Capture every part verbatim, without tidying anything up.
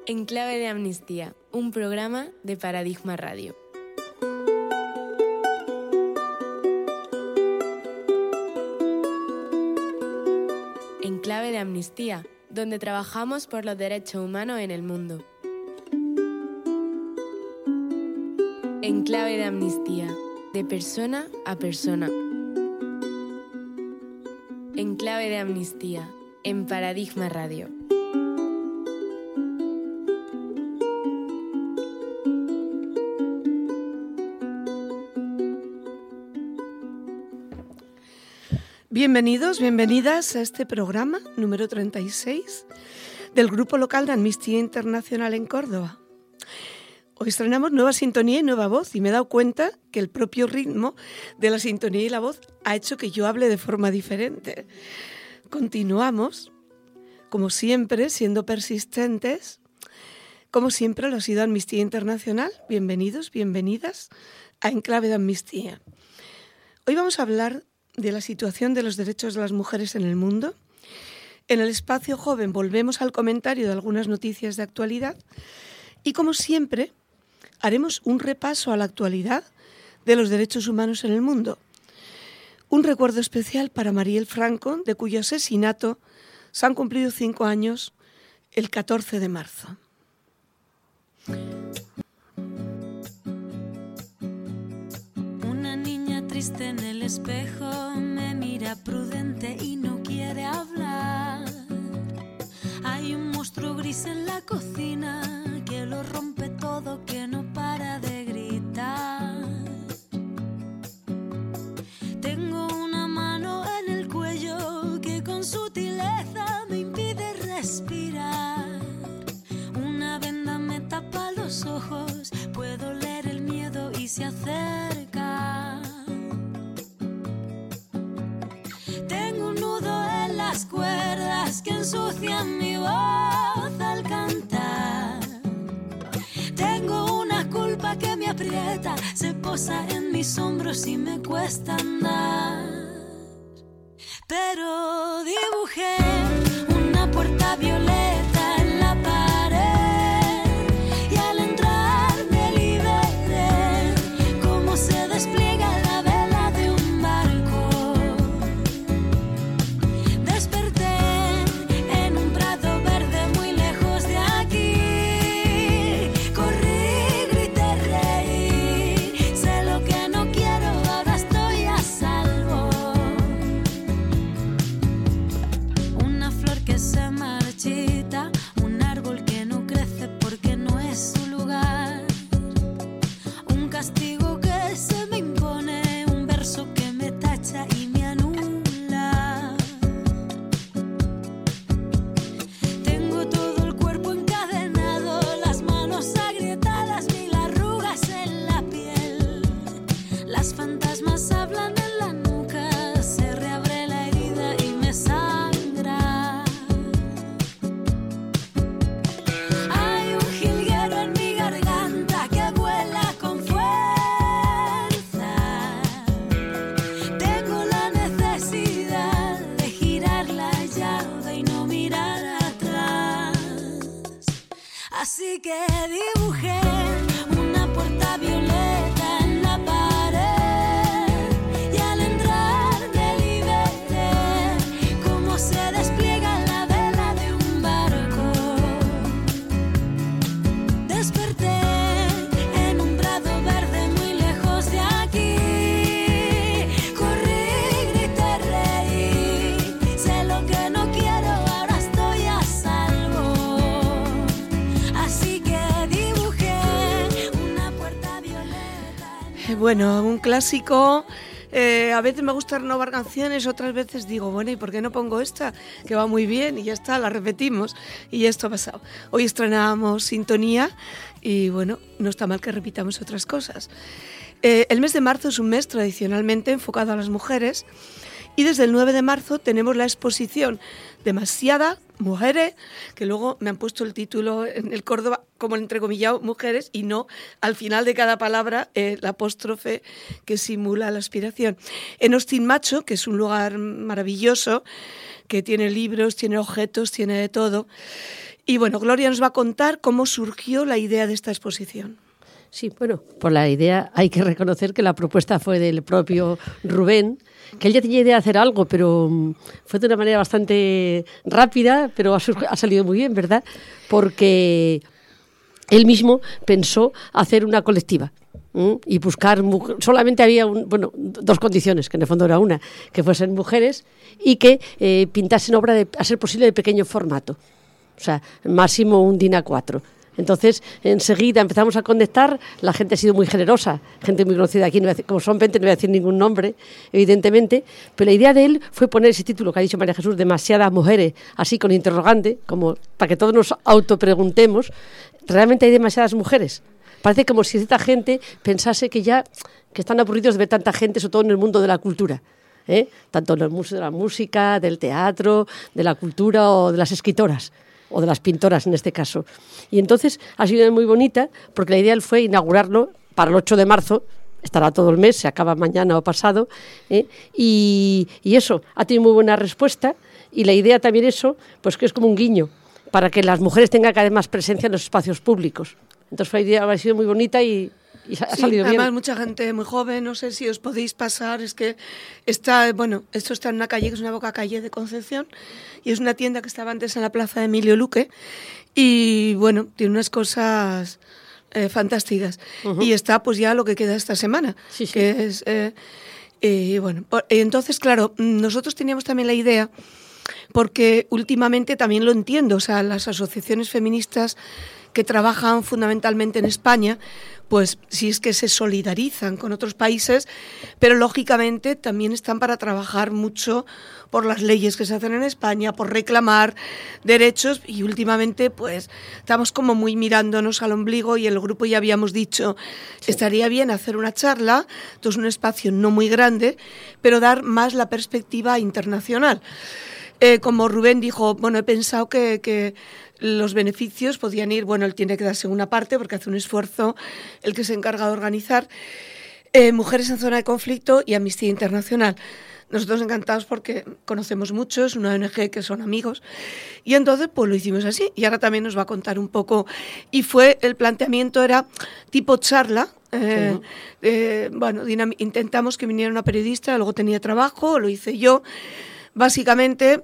En Clave de Amnistía, un programa de Paradigma Radio. En Clave de Amnistía, donde trabajamos por los derechos humanos en el mundo. En Clave de Amnistía, de persona a persona. En Clave de Amnistía, en Paradigma Radio. Bienvenidos, bienvenidas a este programa número treinta y seis del Grupo Local de Amnistía Internacional en Córdoba. Hoy estrenamos nueva sintonía y nueva voz y me he dado cuenta que el propio ritmo de la sintonía y la voz ha hecho que yo hable de forma diferente. Continuamos, como siempre, siendo persistentes, como siempre lo ha sido Amnistía Internacional. Bienvenidos, bienvenidas a En Clave de Amnistía. Hoy vamos a hablar de la situación de los derechos de las mujeres en el mundo. En el espacio joven volvemos al comentario de algunas noticias de actualidad y, como siempre, haremos un repaso a la actualidad de los derechos humanos en el mundo. Un recuerdo especial para Marielle Franco, de cuyo asesinato se han cumplido cinco años el catorce de marzo. Una niña triste en el espejo me mira prudente y no quiere hablar. Hay un monstruo gris en la cocina que lo rompe todo, que no para de gritar. Tengo una mano en el cuello que con sutileza me impide respirar. Una venda me tapa los ojos, puedo leer el miedo y se acerca. Tengo un nudo en las cuerdas que ensucian mi voz al cantar. Tengo una culpa que me aprieta, se posa en mis hombros y me cuesta andar. Pero dibujé una puerta violeta en la pared y al entrar me liberé, como se despliega la vela de un barco. Desperté en un prado verde muy lejos de aquí. Corrí, grité, reí, sé lo que no quiero, ahora estoy a salvo. Una flor que se marchita, un árbol que no crece porque no es su lugar. Un castigo que se me impone, un verso que me tacha y me anula. Tengo todo el cuerpo encadenado, las manos agrietadas, mil arrugas en la piel. Las fantasmas hablan en la nuca, se reabre la herida y me sangra. Hay un jilguero en mi garganta que vuela con fuerza. Tengo la necesidad de girar la llave y no mirar atrás. Así que dibujé una puerta violeta en la pared y al entrar me liberé, como se despliega la vela de un barco. Desperté en un prado verde muy lejos de aquí. Corrí, grité, reí, sé lo que no quiero, ahora estoy a salvo. Así que dibujé una puerta violeta en la Bueno, un clásico. Eh, a veces me gusta renovar canciones, otras veces digo, bueno, ¿y por qué no pongo esta? Que va muy bien y ya está, la repetimos y ya esto ha pasado. Hoy estrenamos sintonía y bueno, no está mal que repitamos otras cosas. Eh, el mes de marzo es un mes tradicionalmente enfocado a las mujeres y desde el nueve de marzo tenemos la exposición Demasiadas Mujeres, que luego me han puesto el título en el Córdoba como el entrecomillado mujeres y no al final de cada palabra eh, la apóstrofe que simula la aspiración. En Austin Macho, que es un lugar maravilloso, que tiene libros, tiene objetos, tiene de todo. Y bueno, Gloria nos va a contar cómo surgió la idea de esta exposición. Sí, bueno, por la idea hay que reconocer que la propuesta fue del propio Rubén, que él ya tenía idea de hacer algo, pero fue de una manera bastante rápida, pero ha, ha salido muy bien, ¿verdad? Porque él mismo pensó hacer una colectiva. ¿Mm? Y buscar, solamente había un, bueno, dos condiciones, que en el fondo era una, que fuesen mujeres y que eh, pintasen obra, de, a ser posible, de pequeño formato, o sea, máximo un D I N A cuatro. Entonces, enseguida empezamos a conectar, la gente ha sido muy generosa, gente muy conocida aquí, no voy a decir, como son veinte, no voy a decir ningún nombre, evidentemente, pero la idea de él fue poner ese título que ha dicho María Jesús, demasiadas mujeres, así con interrogante, como para que todos nos autopreguntemos, ¿realmente hay demasiadas mujeres? Parece como si esta gente pensase que ya que están aburridos de ver tanta gente, sobre todo en el mundo de la cultura, ¿eh? Tanto en el mundo de la música, del teatro, de la cultura o de las escritoras, o de las pintoras en este caso. Y entonces ha sido muy bonita, porque la idea fue inaugurarlo para el ocho de marzo, estará todo el mes, se acaba mañana o pasado, ¿eh? y, y eso, ha tenido muy buena respuesta, y la idea también eso, pues que es como un guiño, para que las mujeres tengan cada vez más presencia en los espacios públicos. Entonces la idea ha sido muy bonita y, y ha sí, salido bien. Además mucha gente muy joven, no sé si os podéis pasar, es que está, bueno, esto está en una calle que es una boca calle de Concepción y es una tienda que estaba antes en la plaza de Emilio Luque y bueno, tiene unas cosas eh, fantásticas. Uh-huh. Y está pues ya lo que queda esta semana, sí, sí. que es, eh, eh, bueno, por, entonces claro, nosotros teníamos también la idea, porque últimamente también lo entiendo, o sea, las asociaciones feministas que trabajan fundamentalmente en España, pues sí es que se solidarizan con otros países, pero lógicamente también están para trabajar mucho por las leyes que se hacen en España, por reclamar derechos y últimamente pues estamos como muy mirándonos al ombligo y el grupo ya habíamos dicho, sí. Estaría bien hacer una charla, entonces un espacio no muy grande, pero dar más la perspectiva internacional. Eh, como Rubén dijo, bueno, he pensado que, que los beneficios podían ir, bueno, él tiene que darse una parte porque hace un esfuerzo el que se encarga de organizar eh, Mujeres en Zona de Conflicto y Amnistía Internacional. Nosotros encantados porque conocemos mucho, es una O N G que son amigos y entonces pues lo hicimos así y ahora también nos va a contar un poco y fue, el planteamiento era tipo charla, eh, sí. eh, bueno, dinam- intentamos que viniera una periodista, luego tenía trabajo, lo hice yo, básicamente,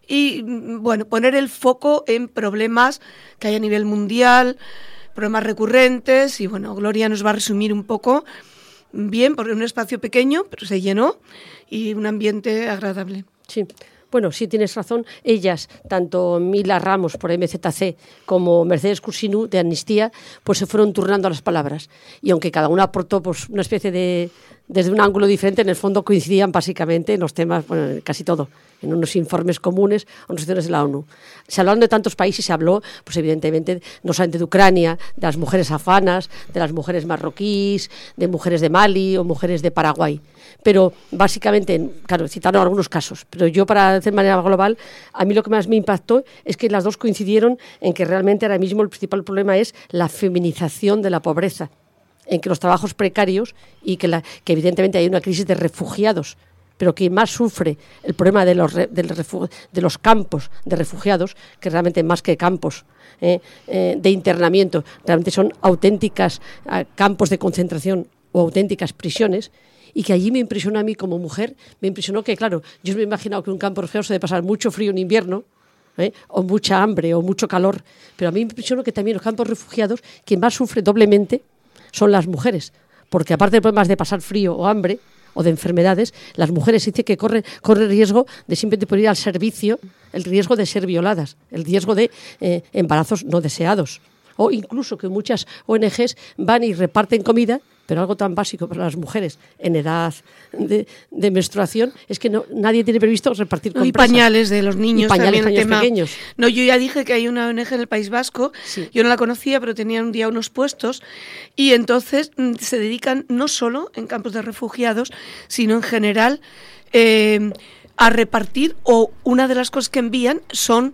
y bueno, poner el foco en problemas que hay a nivel mundial, problemas recurrentes, y bueno, Gloria nos va a resumir un poco bien, porque es un espacio pequeño, pero se llenó, y un ambiente agradable. Sí. Bueno, sí tienes razón. Ellas, tanto Mila Ramos por M Z C como Mercedes Cursinú de Amnistía, pues se fueron turnando las palabras. Y aunque cada una aportó pues una especie de, desde un ángulo diferente, en el fondo coincidían básicamente en los temas, bueno, casi todo, en unos informes comunes o en resoluciones de la ONU. Se hablaron de tantos países, se habló, pues evidentemente, no solamente de Ucrania, de las mujeres afanas, de las mujeres marroquíes, de mujeres de Mali o mujeres de Paraguay. Pero básicamente, claro, citaron algunos casos, pero yo para hacer de manera global, a mí lo que más me impactó es que las dos coincidieron en que realmente ahora mismo el principal problema es la feminización de la pobreza, en que los trabajos precarios y que, la, que evidentemente hay una crisis de refugiados, pero quien más sufre el problema de los, del refu- de los campos de refugiados, que realmente más que campos eh, eh, de internamiento, realmente son auténticas eh, campos de concentración o auténticas prisiones, y que allí me impresionó a mí como mujer, me impresionó que, claro, yo me he imaginado que un campo refugiado se debe pasar mucho frío en invierno, ¿eh? o mucha hambre, o mucho calor, pero a mí me impresionó que también los campos refugiados, quien más sufre doblemente son las mujeres, porque aparte de problemas de pasar frío o hambre, o de enfermedades, las mujeres dicen que corren corre riesgo de simplemente por ir al servicio, el riesgo de ser violadas, el riesgo de eh, embarazos no deseados, o incluso que muchas O N Ges van y reparten comida, pero algo tan básico para las mujeres en edad de, de menstruación es que no, nadie tiene previsto repartir compresas. Y pañales de los niños, y pañales también el tema. Pequeños. No, yo ya dije que hay una O N G en el País Vasco, sí. Yo no la conocía, pero tenían un día unos puestos y entonces mm, se dedican no solo en campos de refugiados, sino en general eh, a repartir, o una de las cosas que envían son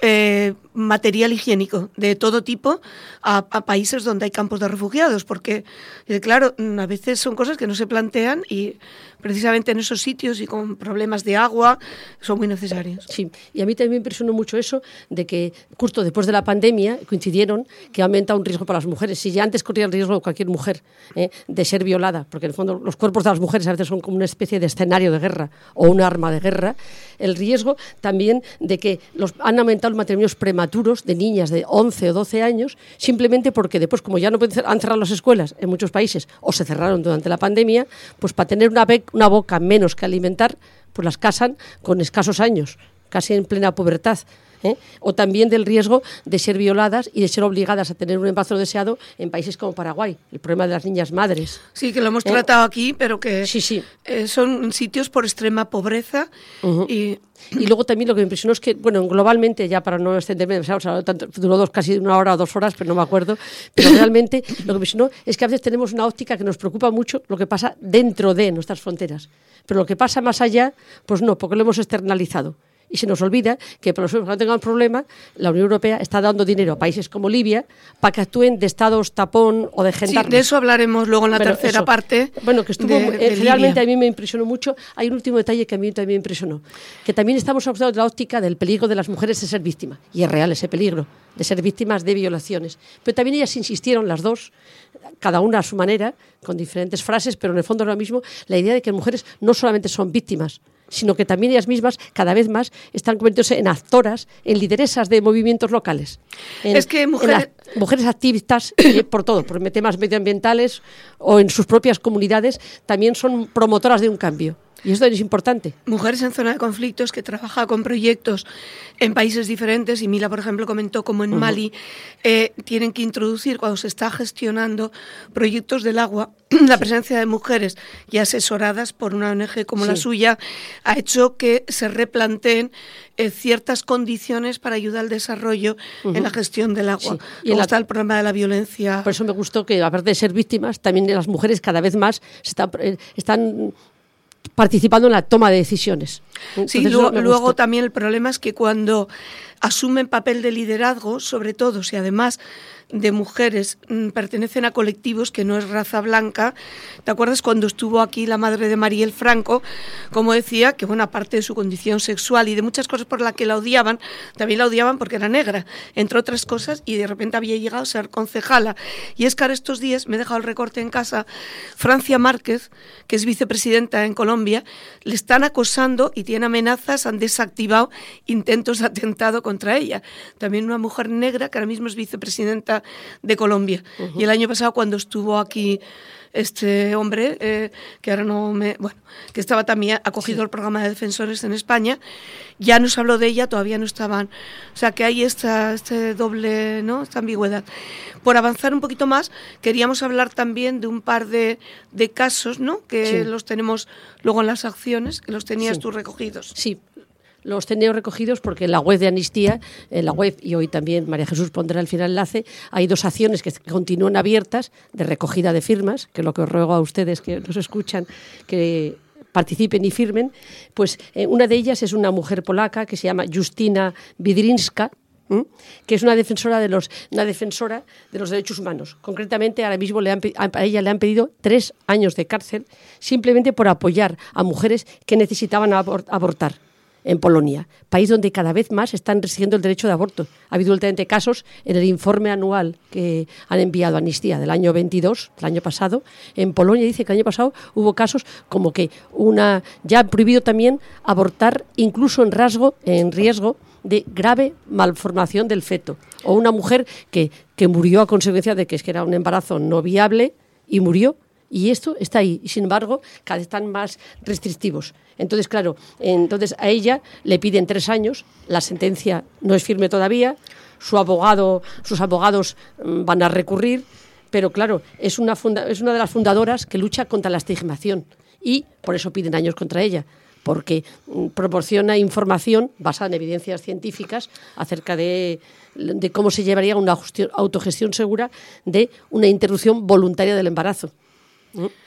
eh, material higiénico de todo tipo a, a países donde hay campos de refugiados, porque, eh, claro, a veces son cosas que no se plantean y precisamente en esos sitios y con problemas de agua son muy necesarios. Sí, y a mí también me impresionó mucho eso de que justo después de la pandemia coincidieron que aumenta un riesgo para las mujeres. Si ya antes corría el riesgo cualquier mujer eh, de ser violada, porque en el fondo los cuerpos de las mujeres a veces son como una especie de escenario de guerra o un arma de guerra, el riesgo también de que los, han aumentado los matrimonios prematuros de niñas de once o doce años, simplemente porque después, como ya no pueden cer- han cerrado las escuelas en muchos países o se cerraron durante la pandemia, pues para tener una, be- una boca menos que alimentar, pues las casan con escasos años, casi en plena pubertad. ¿eh? O también del riesgo de ser violadas y de ser obligadas a tener un embarazo deseado en países como Paraguay, el problema de las niñas madres. Sí, que lo hemos ¿Eh? tratado aquí, pero que Sí, sí. eh, son sitios por extrema pobreza. Ujú. y Y luego también lo que me impresionó es que, bueno, globalmente, ya para no extenderme demasiado, o sea, tanto, duró dos, casi una hora o dos horas, pero no me acuerdo, pero realmente lo que me impresionó es que a veces tenemos una óptica que nos preocupa mucho lo que pasa dentro de nuestras fronteras, pero lo que pasa más allá, pues no, porque lo hemos externalizado. Y se nos olvida que para los que no tengan problema, la Unión Europea está dando dinero a países como Libia para que actúen de estados tapón o de sí, gendarmes. de eso hablaremos luego en la Bueno, tercera eso. parte. Bueno, que estuvo de, muy- de eh, realmente Libia. a mí me impresionó mucho. Hay un último detalle que a mí también me impresionó, que también estamos acusados de la óptica del peligro de las mujeres de ser víctimas, y es real ese peligro de ser víctimas de violaciones. Pero también ellas insistieron, las dos, cada una a su manera, con diferentes frases, pero en el fondo es lo mismo, la idea de que las mujeres no solamente son víctimas, sino que también ellas mismas cada vez más están convirtiéndose en actoras, en lideresas de movimientos locales. En, Es que en mujeres- ac- mujeres activistas eh, por todo, por temas medioambientales o en sus propias comunidades, también son promotoras de un cambio. Y esto es importante. Mujeres en zona de conflictos que trabaja con proyectos en países diferentes, y Mila, por ejemplo, comentó como en uh-huh. Mali eh, tienen que introducir, cuando se está gestionando proyectos del agua, la presencia de mujeres y asesoradas por una O N G como sí. la suya ha hecho que se replanteen eh, ciertas condiciones para ayudar al desarrollo uh-huh. en la gestión del agua. Sí. Y Luego la... está el problema de la violencia. Por eso me gustó que, aparte de ser víctimas, también las mujeres cada vez más se están, eh, están participando en la toma de decisiones. Entonces, sí, luego, luego también el problema es que cuando asumen papel de liderazgo, sobre todo si además de mujeres mmm, pertenecen a colectivos que no es raza blanca. ¿Te acuerdas cuando estuvo aquí la madre de Mariel Franco? Como decía, que buena parte de su condición sexual y de muchas cosas por las que la odiaban, también la odiaban porque era negra, entre otras cosas, y de repente había llegado a ser concejala. Y es que ahora estos días, me he dejado el recorte en casa, Francia Márquez, que es vicepresidenta en Colombia, le están acosando y tiene amenazas, han desactivado intentos de atentado contra ella. También una mujer negra que ahora mismo es vicepresidenta de Colombia. Uh-huh. Y el año pasado, cuando estuvo aquí este hombre, eh, que ahora no me... Bueno, que estaba también acogido al sí. programa de defensores en España, ya nos habló de ella, todavía no estaban... O sea, que hay esta este doble, ¿no?, esta ambigüedad. Por avanzar un poquito más, queríamos hablar también de un par de, de casos, ¿no?, que sí. los tenemos luego en las acciones, que los tenías sí. tú recogidos. Sí. Los tenía recogidos porque en la web de Amnistía, en la web, y hoy también María Jesús pondrá al final el enlace, hay dos acciones que continúan abiertas de recogida de firmas, que lo que os ruego a ustedes que nos escuchan, que participen y firmen. Pues eh, una de ellas es una mujer polaca que se llama Justyna Wydrinska, ¿eh? que es una defensora de los una defensora de los derechos humanos. Concretamente, ahora mismo le han, a ella le han pedido tres años de cárcel simplemente por apoyar a mujeres que necesitaban abor- abortar. En Polonia, país donde cada vez más están restringiendo el derecho de aborto. Ha habido últimamente casos en el informe anual que han enviado a Amnistía del año veintidós, del año pasado. En Polonia dice que el año pasado hubo casos como que una ya han prohibido también abortar incluso en rasgo, en riesgo de grave malformación del feto. O una mujer que, que murió a consecuencia de que, es que era un embarazo no viable y murió. Y esto está ahí, y sin embargo, cada vez están más restrictivos. Entonces, claro, entonces a ella le piden tres años, la sentencia no es firme todavía, su abogado, sus abogados van a recurrir, pero claro, es una, funda, es una de las fundadoras que lucha contra la estigmación y por eso piden años contra ella, porque proporciona información basada en evidencias científicas acerca de, de cómo se llevaría una autogestión segura de una interrupción voluntaria del embarazo.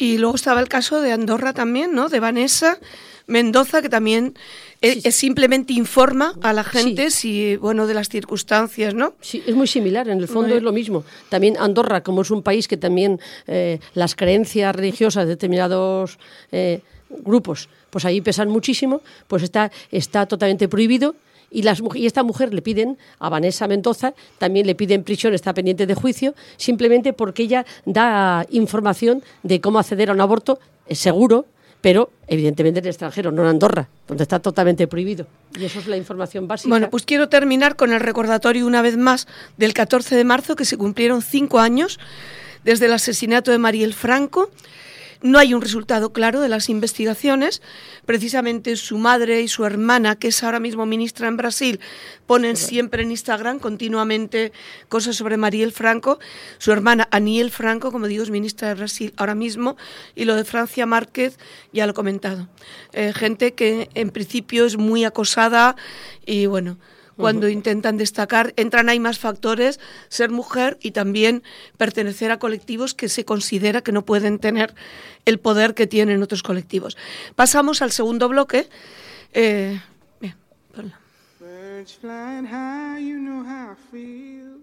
Y luego estaba el caso de Andorra también, ¿no? De Vanessa Mendoza, que también sí. es, simplemente informa a la gente sí. si, bueno, de las circunstancias, ¿no? Sí, es muy similar, en el fondo muy... es lo mismo. También Andorra, como es un país que también eh, las creencias religiosas de determinados eh, grupos, pues ahí pesan muchísimo, pues está, está totalmente prohibido. Y, las, y esta mujer le piden, a Vanessa Mendoza, también le piden prisión, está pendiente de juicio, simplemente porque ella da información de cómo acceder a un aborto eh, seguro, pero evidentemente en el extranjero, no en Andorra, donde está totalmente prohibido. Y eso es la información básica. Bueno, pues quiero terminar con el recordatorio una vez más del catorce de marzo, que se cumplieron cinco años desde el asesinato de Marielle Franco. No hay un resultado claro de las investigaciones. Precisamente su madre y su hermana, que es ahora mismo ministra en Brasil, ponen siempre en Instagram continuamente cosas sobre Marielle Franco. Su hermana, Anielle Franco, como digo, es ministra de Brasil ahora mismo. Y lo de Francia Márquez, ya lo he comentado. Eh, gente que en principio es muy acosada y bueno... Cuando uh-huh. intentan destacar, entran ahí más factores, ser mujer y también pertenecer a colectivos que se considera que no pueden tener el poder que tienen otros colectivos. Pasamos al segundo bloque. Eh, bien, ponla. Birds flying high, you know how I feel.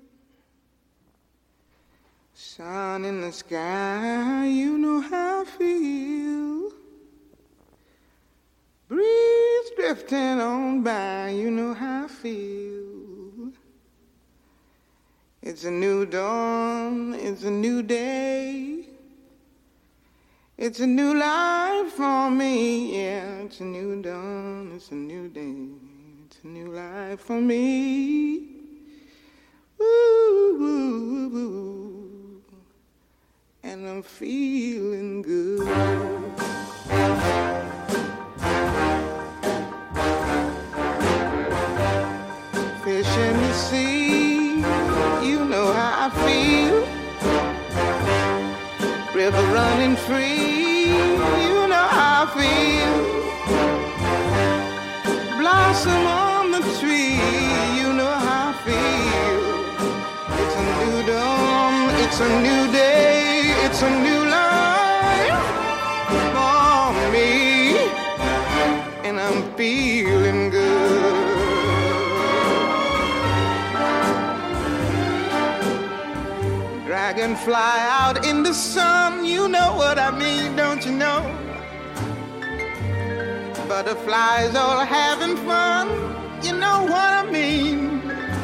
Sun in the sky, you know how I feel. Breeze drifting on by, you know how I feel. It's a new dawn, it's a new day. It's a new life for me, yeah. It's a new dawn, it's a new day. It's a new life for me. Ooh, ooh, ooh. And I'm feeling good. Fish in the sea, you know how I feel. River running free, you know how I feel. Blossom on the tree, you know how I feel. It's a new dawn, it's a new day, it's a new life for me, and I'm feeling good. Dragonfly out in the sun, you know what I mean, don't you know? Butterflies all having fun, you know what I mean.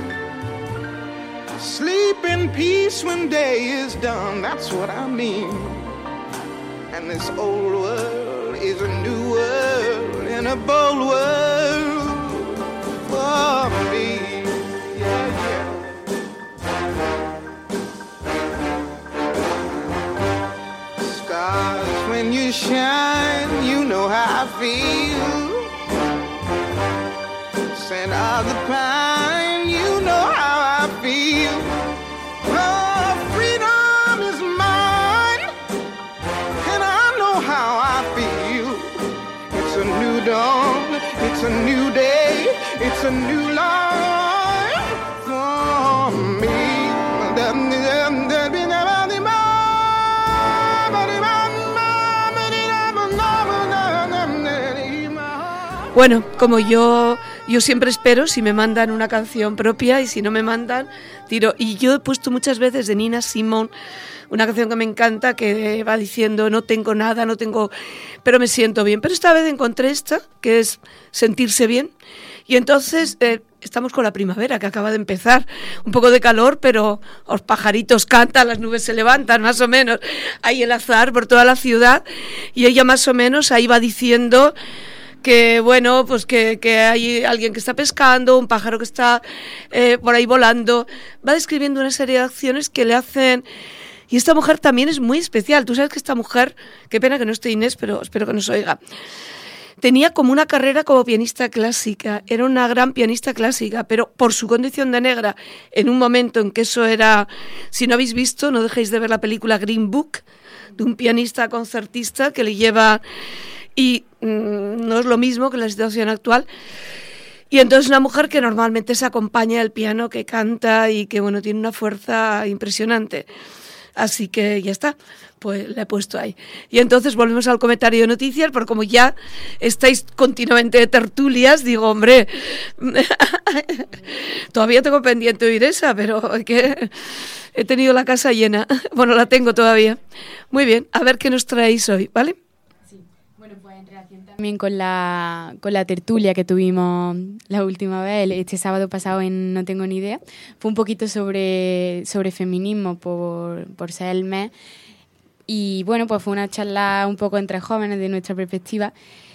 Sleep in peace when day is done, that's what I mean. And this old world is a new world, and a bold world for me. Yeah, yeah. Stars, when you shine, you know how I feel. Scent of the pine, you know how I feel. Oh, freedom is mine, and I know how I feel. It's a new dawn, it's a new day, it's a new life for me. Bueno, como yo, yo siempre espero, si me mandan una canción propia y si no me mandan, tiro. Y yo he puesto muchas veces de Nina Simone, una canción que me encanta, que va diciendo no tengo nada, no tengo, pero me siento bien. Pero esta vez encontré esta, que es sentirse bien. Y entonces eh, estamos con la primavera, que acaba de empezar. Un poco de calor, pero los pajaritos cantan, las nubes se levantan, más o menos. Hay el azahar por toda la ciudad. Y ella más o menos ahí va diciendo que bueno, pues que, que hay alguien que está pescando, un pájaro que está eh, por ahí volando. Va describiendo una serie de acciones que le hacen... Y esta mujer también es muy especial. Tú sabes que esta mujer, qué pena que no esté Inés, pero espero que nos oiga, tenía como una carrera como pianista clásica, era una gran pianista clásica, pero por su condición de negra, en un momento en que eso era... Si no habéis visto, no dejéis de ver la película Green Book, de un pianista concertista que le lleva... Y mmm, no es lo mismo que la situación actual. Y entonces una mujer que normalmente se acompaña al piano, que canta y que bueno tiene una fuerza impresionante. Así que ya está, pues la he puesto ahí. Y entonces volvemos al comentario de noticias, porque como ya estáis continuamente de tertulias, digo, hombre, todavía tengo pendiente oír esa, pero es que he tenido la casa llena. Bueno, la tengo todavía. Muy bien, a ver qué nos traéis hoy, ¿vale? Sí, bueno, pues en relación también con la, con la tertulia que tuvimos la última vez, este sábado pasado en No Tengo Ni Idea, fue un poquito sobre, sobre feminismo por, por ser el mes. Y bueno, pues fue una charla un poco entre jóvenes de nuestra perspectiva.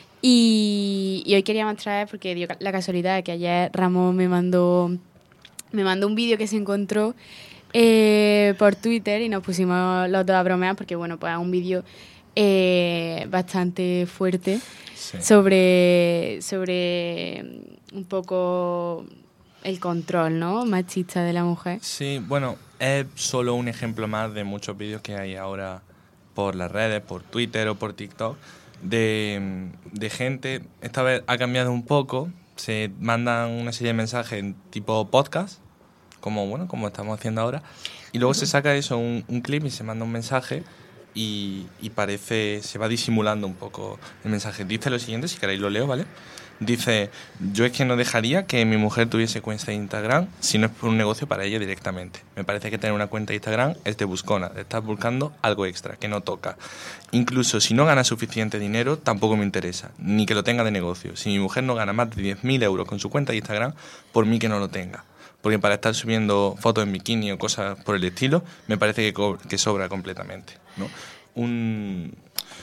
Y, y hoy queríamos traer, porque dio la casualidad de que ayer Ramón me mandó, me mandó un vídeo que se encontró eh, por Twitter y nos pusimos los dos a bromear porque, bueno, pues es un vídeo eh, bastante fuerte sí. sobre, sobre un poco el control, ¿no?, machista de la mujer. Sí, bueno, es solo un ejemplo más de muchos vídeos que hay ahora por las redes, por Twitter o por TikTok, de, de gente. Esta vez ha cambiado un poco, se mandan una serie de mensajes en tipo podcast, como bueno como estamos haciendo ahora, y luego se saca eso, un, un clip, y se manda un mensaje y, y parece, se va disimulando un poco el mensaje. Dice lo siguiente, si queréis lo leo, ¿vale? Dice: yo es que no dejaría que mi mujer tuviese cuenta de Instagram si no es por un negocio para ella directamente. Me parece que tener una cuenta de Instagram es de buscona, de estar buscando algo extra, que no toca. Incluso si no gana suficiente dinero, tampoco me interesa, ni que lo tenga de negocio. Si mi mujer no gana más de diez mil euros con su cuenta de Instagram, por mí que no lo tenga. Porque para estar subiendo fotos en bikini o cosas por el estilo, me parece que, co- que sobra completamente, ¿no? Un...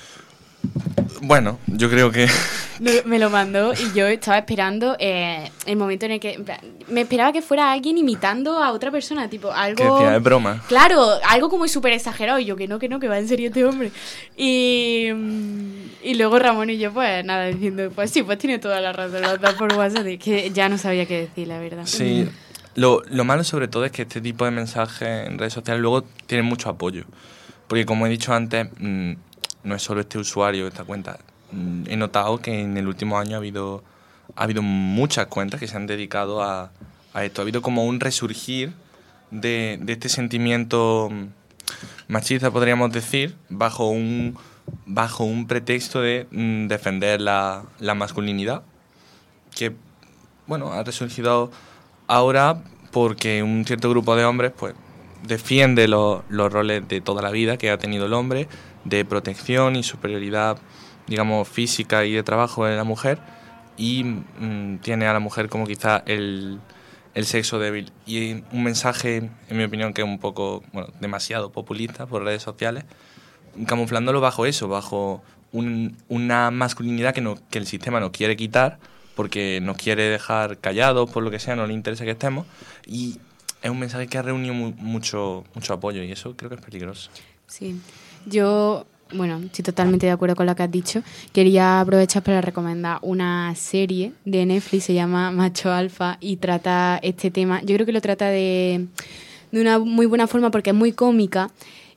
Bueno, yo creo que... Me lo mandó y yo estaba esperando eh, el momento en el que... Me esperaba que fuera alguien imitando a otra persona, tipo algo... Que decía, es broma. Claro, algo como súper exagerado. Y yo, que no, que no, que va en serio este hombre. Y, y luego Ramón y yo, pues nada, diciendo, pues sí, pues tiene toda la razón, los dos por WhatsApp, que ya no sabía qué decir, la verdad. Sí, lo, lo malo sobre todo es que este tipo de mensajes en redes sociales luego tienen mucho apoyo. Porque como he dicho antes... Mmm, no es solo este usuario, esta cuenta. He notado que en el último año ha habido, ha habido muchas cuentas que se han dedicado a, a esto. Ha habido como un resurgir de, de este sentimiento machista, podríamos decir, bajo un, bajo un pretexto de mm, defender la, la masculinidad, que bueno, ha resurgido ahora porque un cierto grupo de hombres pues defiende los, los roles de toda la vida que ha tenido el hombre, de protección y superioridad, digamos, física y de trabajo de la mujer, y mmm, tiene a la mujer como quizá el, el sexo débil. Y un mensaje, en mi opinión, que es un poco, bueno, demasiado populista por redes sociales, camuflándolo bajo eso, bajo un, una masculinidad que, no, que el sistema nos quiere quitar, porque nos quiere dejar callados, por lo que sea, no le interesa que estemos, y es un mensaje que ha reunido mu- mucho, mucho apoyo, y eso creo que es peligroso. Sí. Yo, bueno, estoy totalmente de acuerdo con lo que has dicho. Quería aprovechar para recomendar una serie de Netflix, se llama Macho Alfa, y trata este tema. Yo creo que lo trata de, de una muy buena forma porque es muy cómica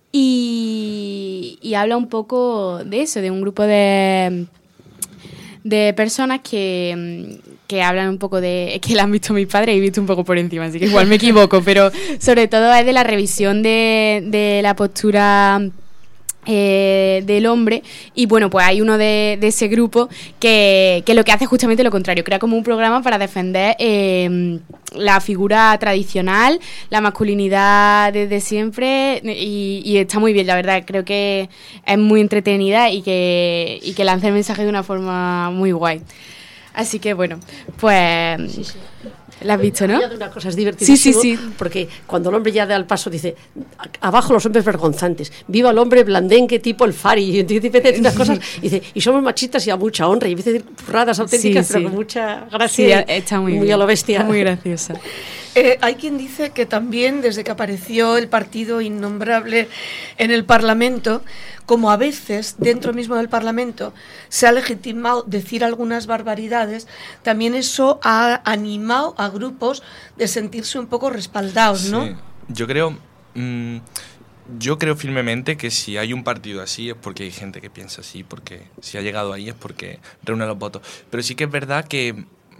y, y habla un poco de eso, de un grupo de, de personas que, que hablan un poco de... Es que la han visto mis padres y he visto un poco por encima, así que igual me equivoco, pero sobre todo es de la revisión de, de la postura... Eh, del hombre, y bueno, pues hay uno de, de ese grupo que, que lo que hace es justamente lo contrario, crea como un programa para defender eh, la figura tradicional, la masculinidad desde siempre, y, y está muy bien, la verdad, creo que es muy entretenida y que, y que lanza el mensaje de una forma muy guay. Así que bueno, pues... Sí, sí. ¿La has visto, no? De unas cosas divertidas. Sí, sí, sí. Porque cuando el hombre ya da el paso dice, abajo los hombres vergonzantes, viva el hombre blandengue tipo el Fari, y dice unas cosas, y dice, y somos machistas y a mucha honra, y dice burradas auténticas, sí, pero sí. Con mucha gracia. Sí, está muy, muy bien. A lo bestia. Está muy graciosa. Eh, hay quien dice que también desde que apareció el partido innombrable en el Parlamento, como a veces dentro mismo del Parlamento se ha legitimado decir algunas barbaridades, también eso ha animado a grupos de sentirse un poco respaldados, ¿no? Sí. Yo creo, mmm, yo creo firmemente que si hay un partido así es porque hay gente que piensa así, porque si ha llegado ahí es porque reúne los votos. Pero sí que es verdad que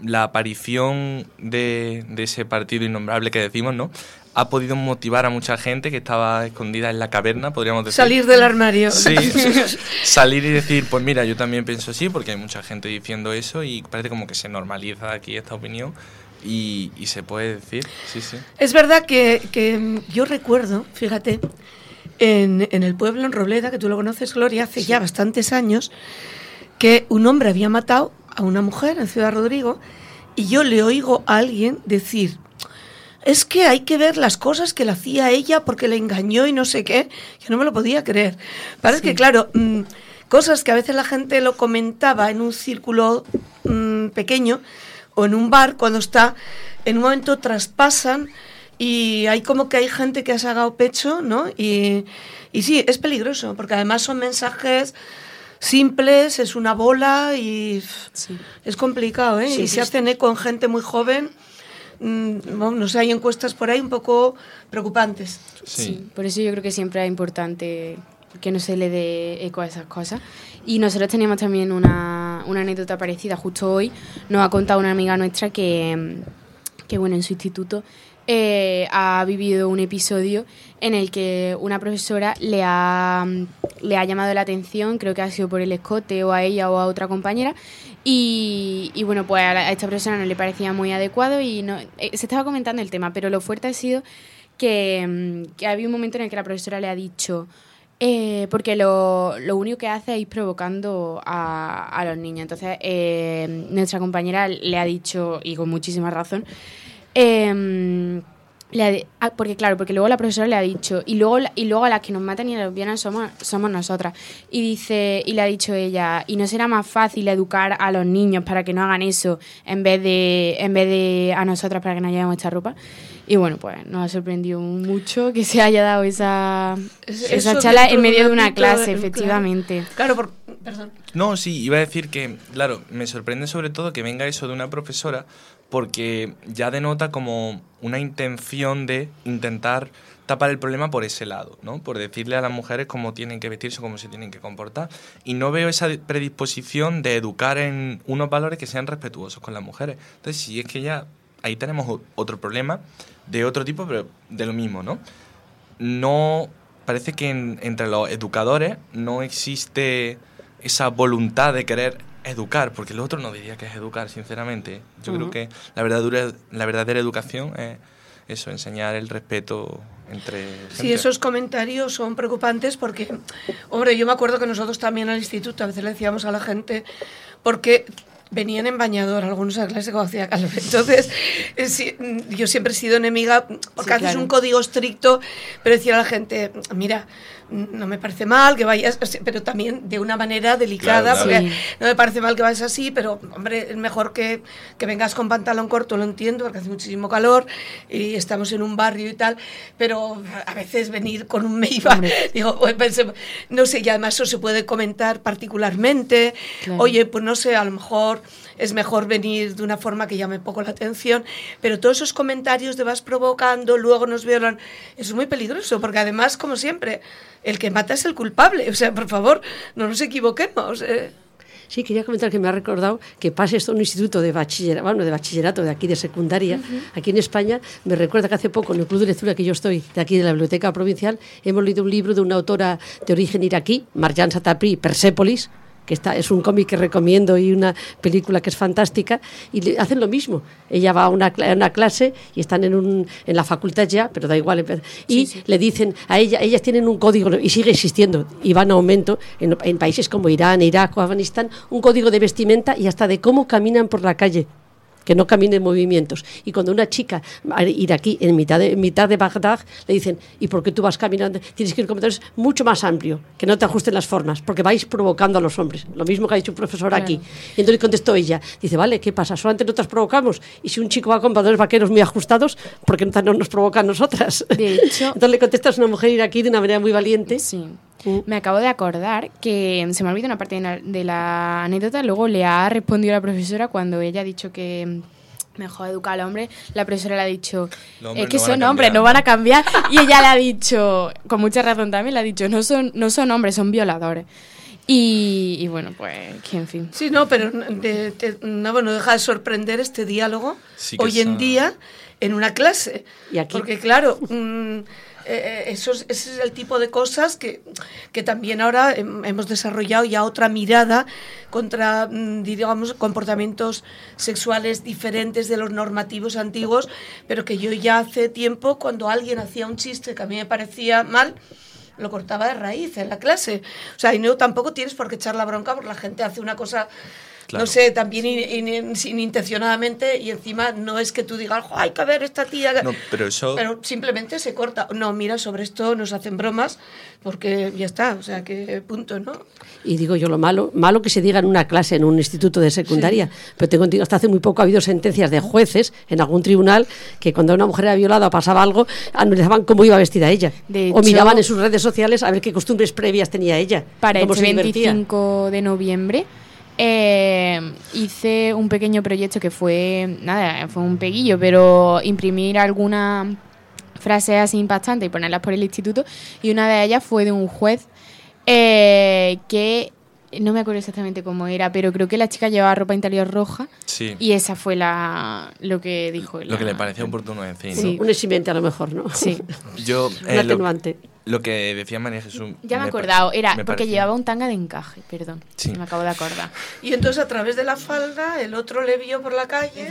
la aparición de, de ese partido innombrable que decimos, ¿no?, ha podido motivar a mucha gente que estaba escondida en la caverna, podríamos decir. Salir del armario. Sí, salir y decir, pues mira, yo también pienso así, porque hay mucha gente diciendo eso y parece como que se normaliza aquí esta opinión y, y se puede decir, sí, sí. Es verdad que, que yo recuerdo, fíjate, en, en el pueblo, en Robleda, que tú lo conoces, Gloria, hace sí. ya bastantes años, que un hombre había matado a una mujer en Ciudad Rodrigo y yo le oigo a alguien decir... Es que hay que ver las cosas que le hacía ella porque le engañó y no sé qué. Yo no me lo podía creer. Parece sí. que, claro, mmm, cosas que a veces la gente lo comentaba en un círculo mmm, pequeño o en un bar, cuando está, en un momento traspasan y hay como que hay gente que ha sacado pecho, ¿no? Y, y sí, es peligroso, porque además son mensajes simples, es una bola y sí. es complicado, ¿eh? Sí, y sí. se hacen eco en gente muy joven. No sé, hay encuestas por ahí un poco preocupantes. Sí. sí, por eso yo creo que siempre es importante que no se le dé eco a esas cosas. Y nosotros teníamos también una, una anécdota parecida. Justo hoy nos ha contado una amiga nuestra que, que bueno, en su instituto eh, ha vivido un episodio en el que una profesora le ha, le ha llamado la atención, creo que ha sido por el escote o a ella o a otra compañera. Y, y bueno, pues a, la, a esta persona no le parecía muy adecuado y no, eh, se estaba comentando el tema, pero lo fuerte ha sido que, que había un momento en el que la profesora le ha dicho, eh, porque lo, lo único que hace es ir provocando a, a los niños. Entonces, eh, nuestra compañera le ha dicho, y con muchísima razón, eh, le ha, porque claro, porque luego la profesora le ha dicho, y luego y luego a las que nos matan y nos violan somos somos nosotras. Y dice, y le ha dicho ella, y no será más fácil educar a los niños para que no hagan eso en vez de en vez de a nosotras para que no llevemos esta ropa. Y bueno, pues nos ha sorprendido mucho que se haya dado esa es, esa charla en medio de una clase, efectivamente. Claro, por, perdón. No, sí, iba a decir que, claro, me sorprende sobre todo que venga eso de una profesora, porque ya denota como una intención de intentar tapar el problema por ese lado, ¿no? Por decirle a las mujeres cómo tienen que vestirse, cómo se tienen que comportar. Y no veo esa predisposición de educar en unos valores que sean respetuosos con las mujeres. Entonces, sí, es que ya ahí tenemos otro problema de otro tipo, pero de lo mismo, ¿no? No, parece que en, entre los educadores no existe esa voluntad de querer educar, porque el otro no diría que es educar, sinceramente. Yo uh-huh. creo que la verdadera, la verdadera educación es eso, enseñar el respeto entre gente. Sí, esos comentarios son preocupantes porque, hombre, yo me acuerdo que nosotros también al instituto a veces le decíamos a la gente, porque venían en bañador algunos a clase cuando hacía calor. Entonces, eh, sí, yo siempre he sido enemiga, porque sí, haces claro. un código estricto, pero decía a la gente, mira, no me parece mal que vayas, pero también de una manera delicada, claro, claro. porque sí. no me parece mal que vayas así, pero, hombre, es mejor que, que vengas con pantalón corto, lo entiendo, porque hace muchísimo calor y estamos en un barrio y tal, pero a veces venir con un Meiba, digo, pues, no sé, y además eso se puede comentar particularmente, claro. oye, pues no sé, a lo mejor es mejor venir de una forma que llame poco la atención, pero todos esos comentarios te vas provocando, luego nos violan, eso es muy peligroso, porque además, como siempre, el que mata es el culpable, o sea, por favor, no nos equivoquemos. Eh. Sí, quería comentar que me ha recordado que pase esto en un instituto de bachillerato, bueno, de bachillerato, de aquí de secundaria, uh-huh. aquí en España. Me recuerda que hace poco, en el club de lectura que yo estoy, de aquí de la Biblioteca Provincial, hemos leído un libro de una autora de origen iraquí, Marjan Satrapi, Persépolis, que está, es un cómic que recomiendo y una película que es fantástica, y le hacen lo mismo. Ella va a una, a una clase y están en, un, en la facultad ya, pero da igual, y sí, sí. le dicen a ella, ellas tienen un código, y sigue existiendo, y va en aumento, en, en países como Irán, Irak o Afganistán, un código de vestimenta y hasta de cómo caminan por la calle, que no caminen movimientos. Y cuando una chica iraquí en mitad de, en mitad de Bagdad le dicen, ¿y por qué tú vas caminando? Tienes que ir con comentarios mucho más amplio, que no te ajusten las formas, porque vais provocando a los hombres. Lo mismo que ha dicho un profesor aquí. Claro. Y entonces contestó ella, dice, vale, ¿qué pasa? Solamente nosotros provocamos. Y si un chico va con pantalones vaqueros muy ajustados, ¿por qué no nos provoca a nosotras? De hecho, entonces le contestas a una mujer iraquí de una manera muy valiente. Sí. Me acabo de acordar que se me olvidó una parte de la, de la anécdota. Luego le ha respondido la profesora cuando ella ha dicho que mejor educar al hombre. La profesora le ha dicho, es que no son hombres, no van a cambiar. Y ella le ha dicho, con mucha razón también, le ha dicho, no son, no son hombres, son violadores. Y, y bueno, pues, que en fin. Sí, no, pero de, de, no, bueno, deja de sorprender este diálogo Sí que hoy en son- día en una clase. Y aquí. Porque claro, mm, eh, eso es- ese es el tipo de cosas que, que también ahora hem- hemos desarrollado ya otra mirada contra, mm, digamos, comportamientos sexuales diferentes de los normativos antiguos, pero que yo ya hace tiempo, cuando alguien hacía un chiste que a mí me parecía mal, lo cortaba de raíz en la clase. O sea, y no, tampoco tienes por qué echar la bronca porque la gente hace una cosa, Claro. no sé, también in- in- sin intencionadamente, y encima no es que tú digas, "Jo, hay que ver esta tía". No, pero eso... Pero simplemente se corta. No, mira, sobre esto nos hacen bromas porque ya está, o sea, que punto, ¿no? Y digo yo, lo malo, malo que se diga en una clase, en un instituto de secundaria, pero tengo entendido, hasta hace muy poco ha habido sentencias de jueces en algún tribunal que cuando una mujer era violada o pasaba algo, analizaban cómo iba vestida ella. De o hecho- miraban en sus redes sociales a ver qué costumbres previas tenía ella. Para cómo este se divertía. veinticinco de noviembre eh, hice un pequeño proyecto que fue, nada, fue un peguillo, pero imprimir alguna frases así impactantes y ponerlas por el instituto, y una de ellas fue de un juez eh, que no me acuerdo exactamente cómo era, pero creo que la chica llevaba ropa interior roja Sí, y esa fue la lo que dijo. lo la- que le parecía oportuno decir. Sí. ¿no? Un eximente a lo mejor, ¿no? Sí. Yo, Un eh, lo, atenuante. lo que decía María Jesús... Ya me he pa- acordado, era me porque parecía- llevaba un tanga de encaje, perdón, Sí. me acabo de acordar. Y entonces a través de la falda el otro le vio por la calle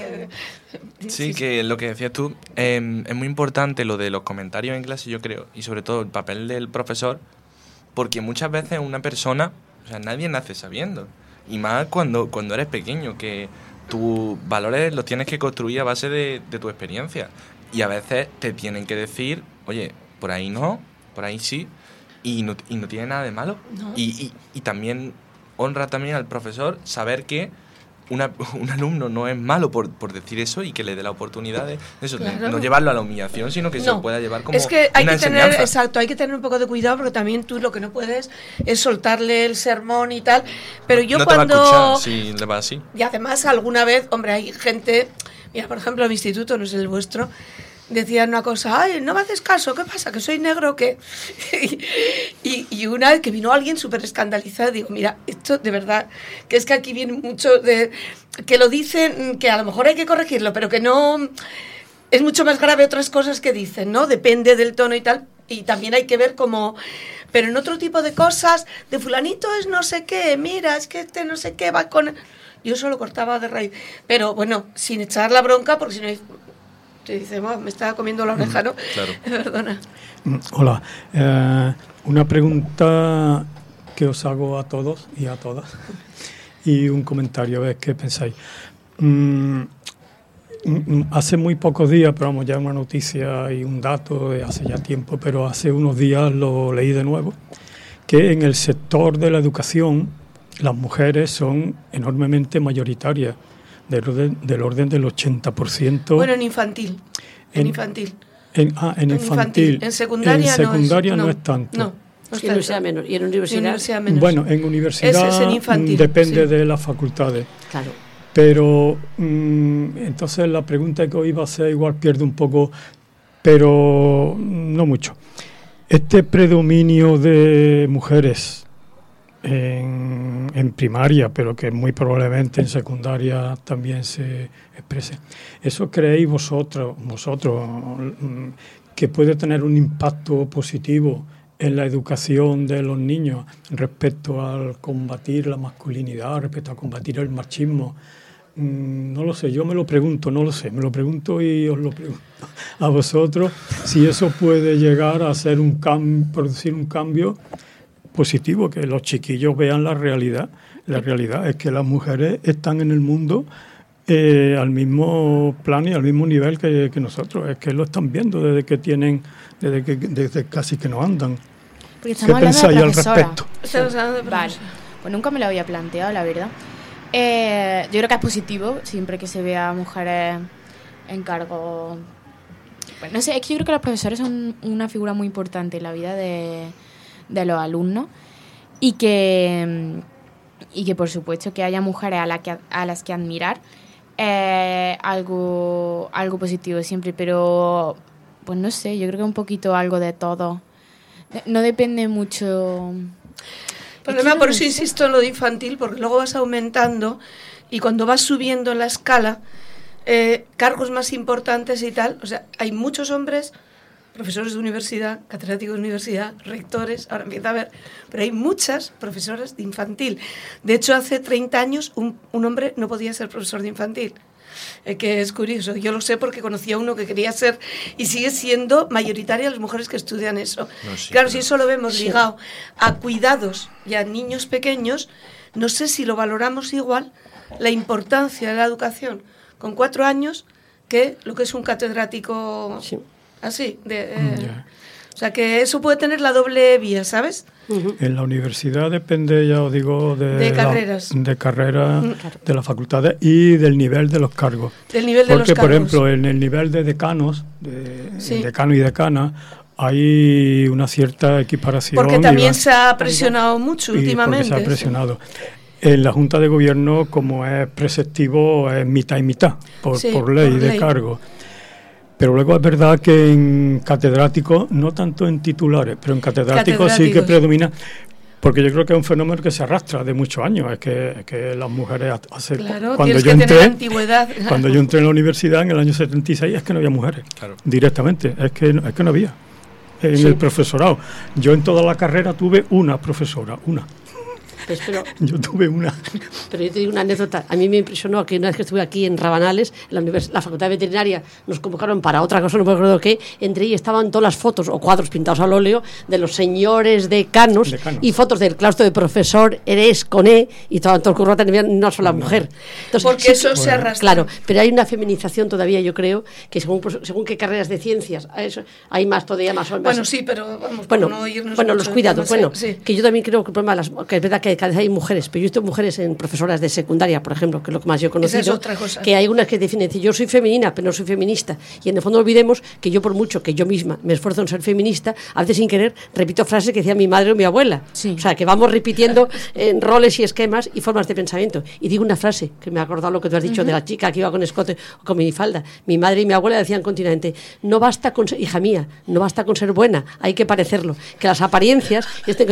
y... Sí, que lo que decías tú, eh, es muy importante lo de los comentarios en clase, yo creo, y sobre todo el papel del profesor, porque muchas veces una persona, o sea, nadie nace sabiendo, y más cuando, cuando eres pequeño, que tus valores los tienes que construir a base de, de tu experiencia, y a veces te tienen que decir, oye, por ahí no, por ahí sí, y no, y no tiene nada de malo. No. Y, y, y también honra también al profesor saber que una, un alumno no es malo por, por decir eso y que le dé la oportunidad de eso, de Claro. no llevarlo a la humillación, sino que se No. lo pueda llevar como Es que hay una que tener, enseñanza. exacto, hay que tener un poco de cuidado porque también tú lo que no puedes es soltarle el sermón y tal. Pero yo no te cuando... va a escuchar si le va así. Y además alguna vez, hombre, hay gente, mira, por ejemplo, mi instituto, no es el vuestro, decían una cosa, ay, no me haces caso, ¿qué pasa? ¿Que soy negro o qué? y, y una vez que vino alguien súper escandalizada, digo, mira, esto de verdad, que es que aquí viene mucho de... que lo dicen, que a lo mejor hay que corregirlo, pero que no... Es mucho más grave otras cosas que dicen, ¿no? Depende del tono y tal, y también hay que ver cómo... Pero en otro tipo de cosas, de fulanito es no sé qué, mira, es que este no sé qué va con... Yo solo cortaba de raíz. Pero bueno, sin echar la bronca, porque si no... Te dice, "Oh, me estaba comiendo la oreja, ¿no?" Claro. Perdona. Mm, Hola, eh, una pregunta que os hago a todos y a todas y un comentario, a ver qué pensáis. Mm, mm, hace muy pocos días, pero vamos, ya una noticia y un dato de hace ya tiempo, pero hace unos días lo leí de nuevo, que en el sector de la educación las mujeres son enormemente mayoritarias, del orden del, orden del ochenta por ciento. Bueno, en infantil. En, En- infantil. En, ah, en En infantil. En secundaria, En secundaria no, no es, es tanto. No, no Y es en universidad tanto. menos. Y en En universidad, universidad menos. Bueno, en universidad Ese es en infantil, mm, depende sí. de las facultades. claro. Pero mm, entonces la pregunta que os iba a hacer igual pierde un poco, pero no mucho. Este predominio de mujeres en, en primaria, pero que muy probablemente en secundaria también se exprese, ¿eso creéis vosotros, vosotros mm, que puede tener un impacto positivo en la educación de los niños respecto al combatir la masculinidad, respecto a combatir el machismo? Mm, no lo sé, yo me lo pregunto, no lo sé, me lo pregunto y os lo pregunto a vosotros, si eso puede llegar a ser un cambio, producir un cambio positivo, que los chiquillos vean la realidad. La realidad es que las mujeres están en el mundo eh, al mismo plano y al mismo nivel que, que nosotros, es que lo están viendo desde que tienen, desde que desde casi que no andan. Porque ¿Qué estamos hablando de pensáis al profesora. respecto? Estamos hablando de Vale, profesora. pues nunca me lo había planteado, la verdad. Eh, yo creo que es positivo siempre que se vea mujeres en cargo. Pues no sé, es que yo creo que los profesores son una figura muy importante en la vida de, de los alumnos y que, y que por supuesto que haya mujeres a, la que, a las que admirar es algo, algo positivo siempre, pero pues no sé, yo creo que un poquito algo de todo. No depende mucho. Problema, por eso insisto en lo de infantil, porque luego vas aumentando y cuando vas subiendo en la escala, eh, cargos más importantes y tal, o sea, hay muchos hombres, profesores de universidad, catedráticos de universidad, rectores, ahora empieza a haber, pero hay muchas profesoras de infantil. De hecho, hace treinta años un, un hombre no podía ser profesor de infantil. Eh, que es curioso, yo lo sé porque conocí a uno que quería ser y sigue siendo mayoritaria las mujeres que estudian eso. No, sí, claro, pero... si eso lo vemos sí. ligado a cuidados y a niños pequeños, no sé si lo valoramos igual la importancia de la educación con cuatro años que lo que es un catedrático sí. así. De, eh, yeah. O sea que eso puede tener la doble vía, ¿sabes? Uh-huh. En la universidad depende, ya os digo, de, de carreras, la, de, carrera, uh-huh. de las facultades y del nivel de los cargos. Del nivel de Porque, los cargos. por ejemplo, en el nivel de decanos, de sí. decano y decana, hay una cierta equiparación. Porque también se ha presionado mucho últimamente. Porque se ha presionado. En la Junta de Gobierno, como es preceptivo, es mitad y mitad, por, sí, por ley por de ley. cargo. Pero luego es verdad que en catedráticos, no tanto en titulares, pero en catedráticos sí que predomina, porque yo creo que es un fenómeno que se arrastra de muchos años, es que, es que las mujeres hace, claro, cuando yo entré cuando yo entré en la universidad en el año setenta y seis es que no había mujeres, claro. directamente, es que, es que no había en sí. el profesorado. Yo en toda la carrera tuve una profesora, una. Pues, pero, yo tuve una. Pero yo te digo una anécdota. A mí me impresionó que una vez que estuve aquí en Rabanales, en la, univers- la Facultad de Veterinaria, nos convocaron para otra cosa, no me acuerdo qué. Entre ellas estaban todas las fotos o cuadros pintados al óleo de los señores decanos, decanos. y fotos del claustro de profesor Eres con E, y estaban todos curratas, no había una sola mujer. Entonces, porque sí, eso bueno. se arrastra. Claro, pero hay una feminización todavía, yo creo, que según, según qué carreras de ciencias, eso, hay más todavía más hombres. Bueno, sí, pero vamos, bueno, no irnos bueno los cuidados, bueno, sí. que yo también creo que el problema, las, que es verdad que cada vez hay mujeres, pero yo he visto mujeres en profesoras de secundaria, por ejemplo, que es lo que más yo he conocido, es otra cosa. Que hay unas que definen, yo soy femenina, pero no soy feminista, y en el fondo olvidemos que yo, por mucho que yo misma me esfuerzo en ser feminista, a veces sin querer repito frases que decía mi madre o mi abuela, sí. o sea, que vamos repitiendo en roles y esquemas y formas de pensamiento, y digo una frase, que me ha acordado lo que tú has dicho uh-huh. de la chica que iba con escote o con minifalda, mi madre y mi abuela decían continuamente, no basta con ser, hija mía, no basta con ser buena, hay que parecerlo, que las apariencias,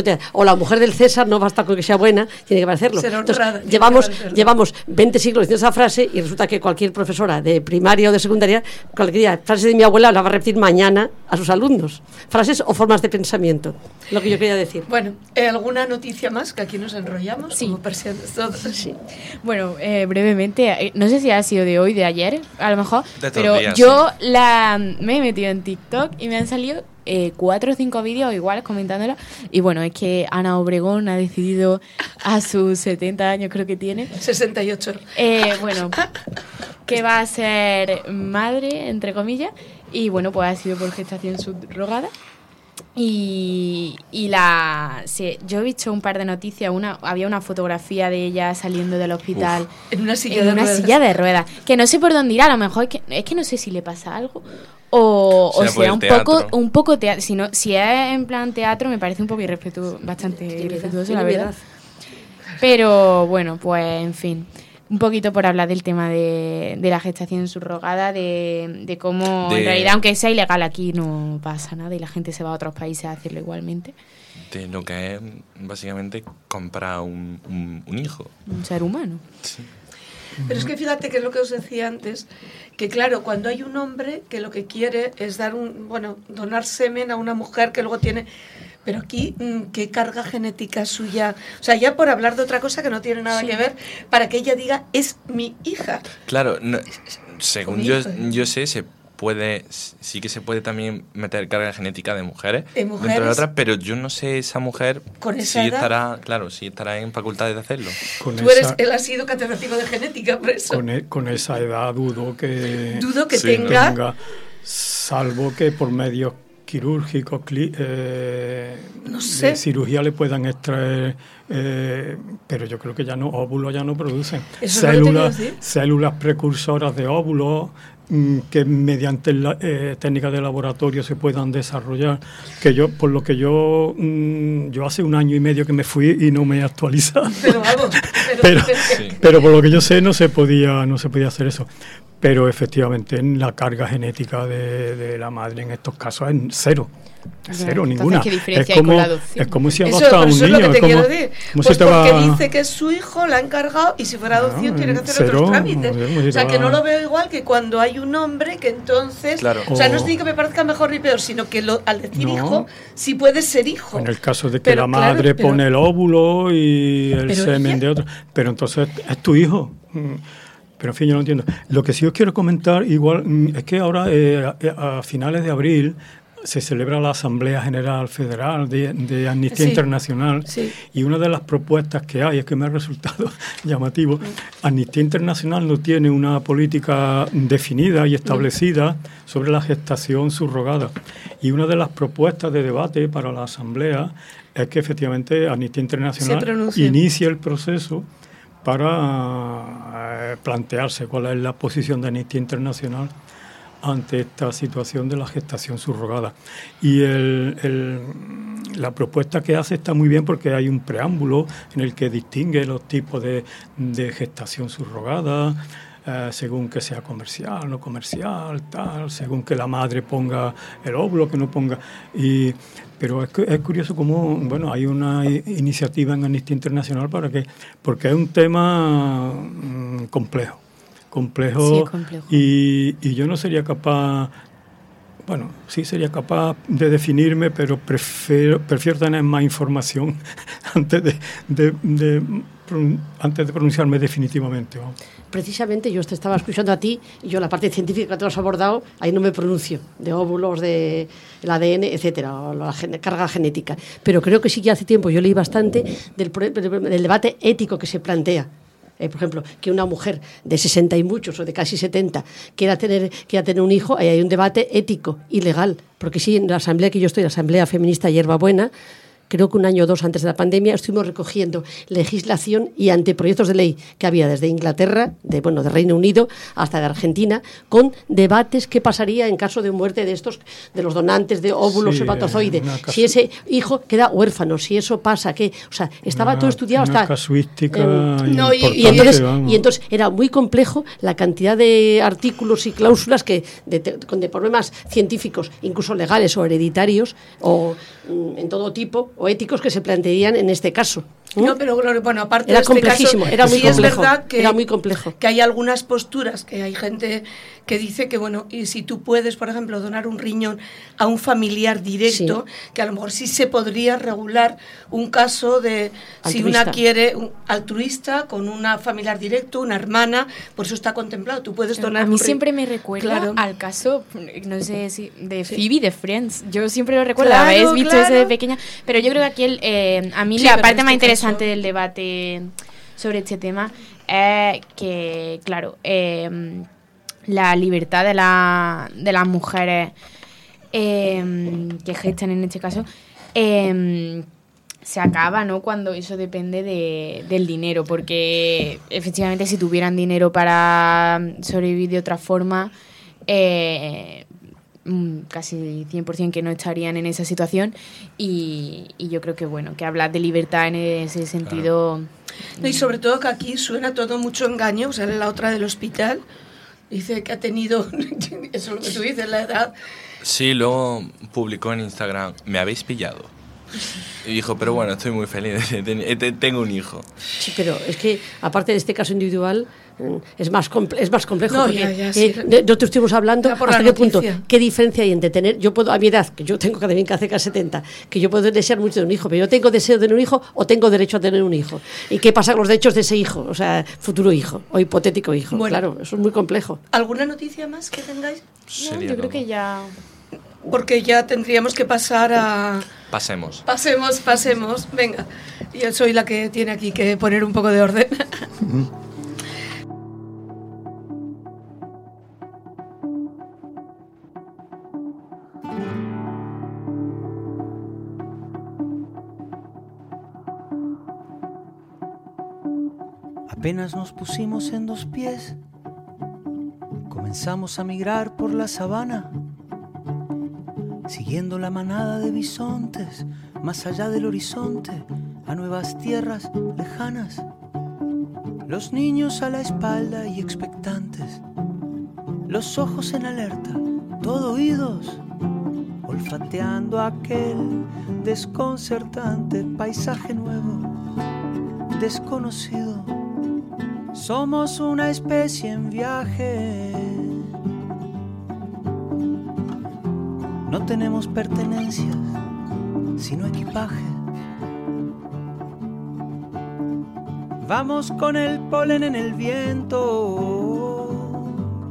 o la mujer del César no basta con que sea buena, tiene que parecerlo. Entonces, llevamos, llevamos veinte siglos diciendo esa frase y resulta que cualquier profesora de primaria o de secundaria, cualquier frase de mi abuela la va a repetir mañana a sus alumnos. Frases o formas de pensamiento, lo que yo quería decir. Bueno, ¿eh, ¿alguna noticia más? Que aquí nos enrollamos. Sí. Como todos. Sí. Bueno, eh, brevemente, eh, no sé si ha sido de hoy, de ayer, a lo mejor, de pero días, yo sí. la me he metido en TikTok y me han salido Eh, cuatro o cinco vídeos iguales comentándolo, y bueno, es que Ana Obregón ha decidido a sus setenta años, creo que tiene, sesenta y ocho, eh, bueno, que va a ser madre, entre comillas, y bueno, pues ha sido por gestación subrogada. Y, y la sí, yo he visto un par de noticias, una había una fotografía de ella saliendo del hospital. Uf, en una silla en de una ruedas. silla de ruedas, que no sé por dónde irá, a lo mejor es que, es que no sé si le pasa algo o, o sea un poco un poco teatro, si no, si es en plan teatro me parece un poco irrespetuoso, bastante irrespetuoso, la verdad. Pero bueno, pues en fin, un poquito por hablar del tema de, de la gestación subrogada, de, de cómo de, en realidad, aunque sea ilegal, aquí no pasa nada y la gente se va a otros países a hacerlo igualmente. De lo que es básicamente comprar un, un, un hijo. Un ser humano. Sí. Pero es que fíjate que es lo que os decía antes, que claro, cuando hay un hombre que lo que quiere es dar un, bueno, donar semen a una mujer que luego tiene... Pero aquí, ¿qué carga genética suya? O sea, ya por hablar de otra cosa que no tiene nada sí. que ver, para que ella diga, es mi hija. Claro, no, según yo, yo sé, se puede, sí que se puede también meter carga genética de mujeres, ¿De mujeres? dentro de otras, pero yo no sé esa mujer ¿Con esa si edad? estará, claro, si estará en facultades de hacerlo. Con Tú esa, eres, él ha sido catedrático de genética, por eso. Con, e, con esa edad dudo que, dudo que sí, tenga... tenga, salvo que por medios quirúrgicos, cli, eh, no sé. de cirugía le puedan extraer, eh, pero yo creo que ya no, óvulos ya no producen. ¿Eso células, células precursoras de óvulos mm, que mediante la, eh, técnicas de laboratorio se puedan desarrollar, que yo, por lo que yo, mm, yo hace un año y medio que me fui y no me he actualizado. Pero vamos, pero, pero, sí. pero por lo que yo sé no se podía, no se podía hacer eso. pero efectivamente en la carga genética de, de la madre en estos casos es cero. Cero, Entonces, ninguna. ¿qué diferencia es, como, hay con la adopción? es como si Eso, adoptas a un eso niño. es lo que te es como, quiero decir. como Pues si te porque va- dice que es su hijo, la ha encargado y si fuera adopción No, tiene que hacer cero, otros trámites. no sé, como si O sea, te que va- no lo veo igual que cuando hay un hombre que entonces... Claro. O sea, no es O- ni que me parezca mejor ni peor, sino que lo, al decir No. hijo, sí puede ser hijo. En el caso de que Pero, la claro, madre pero- pone el óvulo y el Pero semen ella- de otro, pero entonces es tu hijo. Mm, Pero en fin, yo no entiendo. Lo que sí os quiero comentar, igual, mm, es que ahora eh, a, a finales de abril se celebra la Asamblea General Federal de, de Amnistía Sí. Internacional, Sí. y una de las propuestas que hay, es que me ha resultado llamativo, Amnistía Internacional no tiene una política definida y establecida sobre la gestación subrogada. Y una de las propuestas de debate para la Asamblea es que efectivamente Amnistía Se Internacional pronuncie. inicie el proceso para eh, plantearse cuál es la posición de Amnistía Internacional ante esta situación de la gestación subrogada. Y el, el, la propuesta que hace está muy bien porque hay un preámbulo en el que distingue los tipos de, de gestación subrogada, eh, según que sea comercial, no comercial, tal, según que la madre ponga el óvulo, que no ponga... Y, pero es, es curioso cómo, bueno, hay una iniciativa en Amnistía Internacional para que, porque es un tema mm, complejo. complejo, Sí, es complejo. Y, y yo no sería capaz, bueno, sí sería capaz de definirme, pero prefiero, prefiero tener más información antes de, de, de, antes de pronunciarme definitivamente. ¿no? Precisamente yo te estaba escuchando a ti y yo la parte científica que tú has abordado, ahí no me pronuncio, de óvulos, de el A D N, etcétera, o la gen- carga genética. Pero creo que sí que hace tiempo yo leí bastante del, pro- del debate ético que se plantea. Eh, por ejemplo, que una mujer de sesenta y muchos o de casi setenta quiera tener, quiera tener un hijo, ahí hay un debate ético y legal. Porque sí, en la asamblea que yo estoy, la Asamblea Feminista Hierbabuena, creo que un año o dos antes de la pandemia estuvimos recogiendo legislación y anteproyectos de ley que había desde Inglaterra, de bueno, de Reino Unido hasta de Argentina, con debates qué pasaría en caso de muerte de estos, de los donantes de óvulos Sí, hematozoide, una casu- si ese hijo queda huérfano, si eso pasa, qué, o sea, estaba Una- todo estudiado una hasta casuística eh, no, y- importante, y entonces, vamos. y entonces era muy complejo la cantidad de artículos y cláusulas que de, de- con de problemas científicos, incluso legales o hereditarios, o mm, en todo tipo, o éticos que se plantearían en este caso. ¿Mm? No, pero Gloria, bueno, aparte Era de este complejísimo, caso, era muy sí es complejo, verdad que, era muy complejo. que hay algunas posturas, que hay gente que dice que, bueno, y si tú puedes, por ejemplo, donar un riñón a un familiar directo, que a lo mejor sí se podría regular un caso de si Altruista. una quiere un altruista con una familiar directo, una hermana, por eso está contemplado. Tú puedes donar A mí un ri- siempre me recuerda Claro. al caso, no sé si de Phoebe de Friends. Yo siempre lo recuerdo, Claro, habéis visto claro. eso de pequeña. Pero yo creo que aquí el, eh, a mí Sí, la pero parte en más este interesante caso- del debate sobre este tema es que, claro, eh, la libertad de, la, de las mujeres eh, que gestan en este caso eh, se acaba, ¿no? Cuando eso depende de, del dinero, porque efectivamente si tuvieran dinero para sobrevivir de otra forma, eh, mm, casi cien por ciento que no estarían en esa situación y, y yo creo que, bueno, que hablar de libertad en ese sentido... No, y sobre todo que aquí suena todo mucho engaño. Sale la otra del hospital, dice que ha tenido, eso es lo que tú dices, la edad. Sí, luego publicó en Instagram, me habéis pillado. Y dijo, pero bueno, estoy muy feliz, tengo un hijo. Sí, pero es que, aparte de este caso individual, mm, es más, comple- es más complejo. No, porque, ya, ya, sí. eh, de- nosotros estuvimos hablando Era por hasta la qué punto, noticia. qué diferencia hay entre tener, yo puedo, a mi edad, que yo tengo también que hacer casi setenta, que yo puedo desear mucho de un hijo, pero yo tengo deseo de tener un hijo o tengo derecho a tener un hijo. ¿Y qué pasa con los derechos de ese hijo? O sea, futuro hijo o hipotético hijo. Bueno. Claro, eso es muy complejo. ¿Alguna noticia más que tengáis? No, Sería yo creo todo. que ya... Porque ya tendríamos que pasar a... Pasemos. Pasemos, pasemos. Venga, yo soy la que tiene aquí que poner un poco de orden. Apenas nos pusimos en dos pies, comenzamos a migrar por la sabana, siguiendo la manada de bisontes, más allá del horizonte, a nuevas tierras lejanas. Los niños a la espalda y expectantes, los ojos en alerta, todo oídos, olfateando aquel desconcertante paisaje nuevo, desconocido. Somos una especie en viaje. No tenemos pertenencias, sino equipaje. Vamos con el polen en el viento.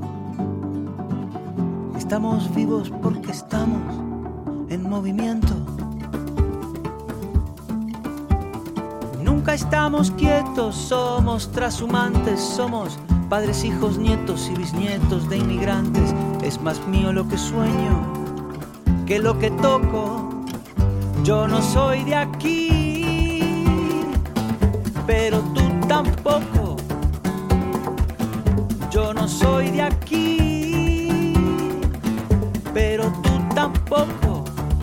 Estamos vivos porque estamos en movimiento. Nunca estamos quietos, somos trashumantes, somos padres, hijos, nietos y bisnietos de inmigrantes. Es más mío lo que sueño que lo que toco. Yo no soy de aquí, pero tú tampoco. Yo no soy de aquí, pero tú tampoco.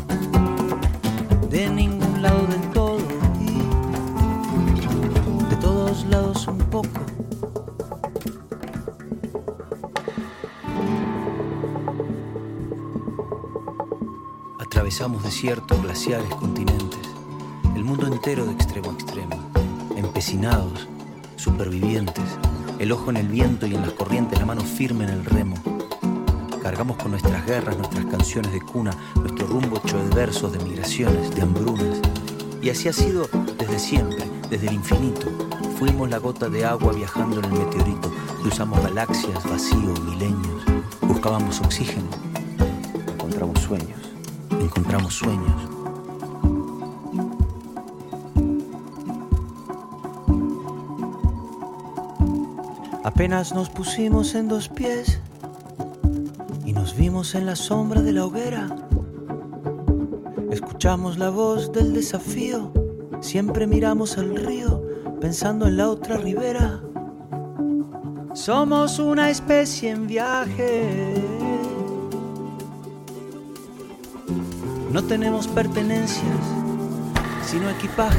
De ningún lado del todo y de todos lados un poco. Atravesamos desiertos, glaciares, continentes, el mundo entero de extremo a extremo, empecinados, supervivientes, el ojo en el viento y en las corrientes, la mano firme en el remo. Cargamos con nuestras guerras, nuestras canciones de cuna, nuestro rumbo hecho de versos, de migraciones, de hambrunas. Y así ha sido desde siempre, desde el infinito. Fuimos la gota de agua viajando en el meteorito, cruzamos galaxias, vacío, milenios, buscábamos oxígeno, encontramos sueños. Encontramos sueños. Apenas nos pusimos en dos pies y nos vimos en la sombra de la hoguera. Escuchamos la voz del desafío, siempre miramos al río pensando en la otra ribera. Somos una especie en viaje. No tenemos pertenencias, sino equipaje.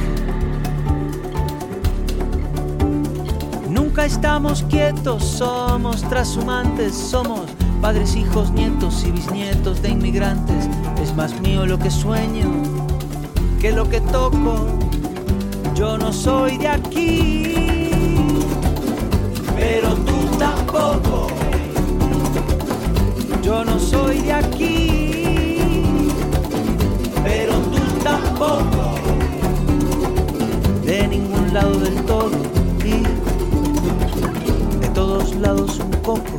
Nunca estamos quietos, somos trashumantes, somos padres, hijos, nietos y bisnietos de inmigrantes. Es más mío lo que sueño que lo que toco. Yo no soy de aquí, pero tú tampoco. Yo no soy de aquí, pero tú tampoco. De ningún lado del todo y de todos lados un poco.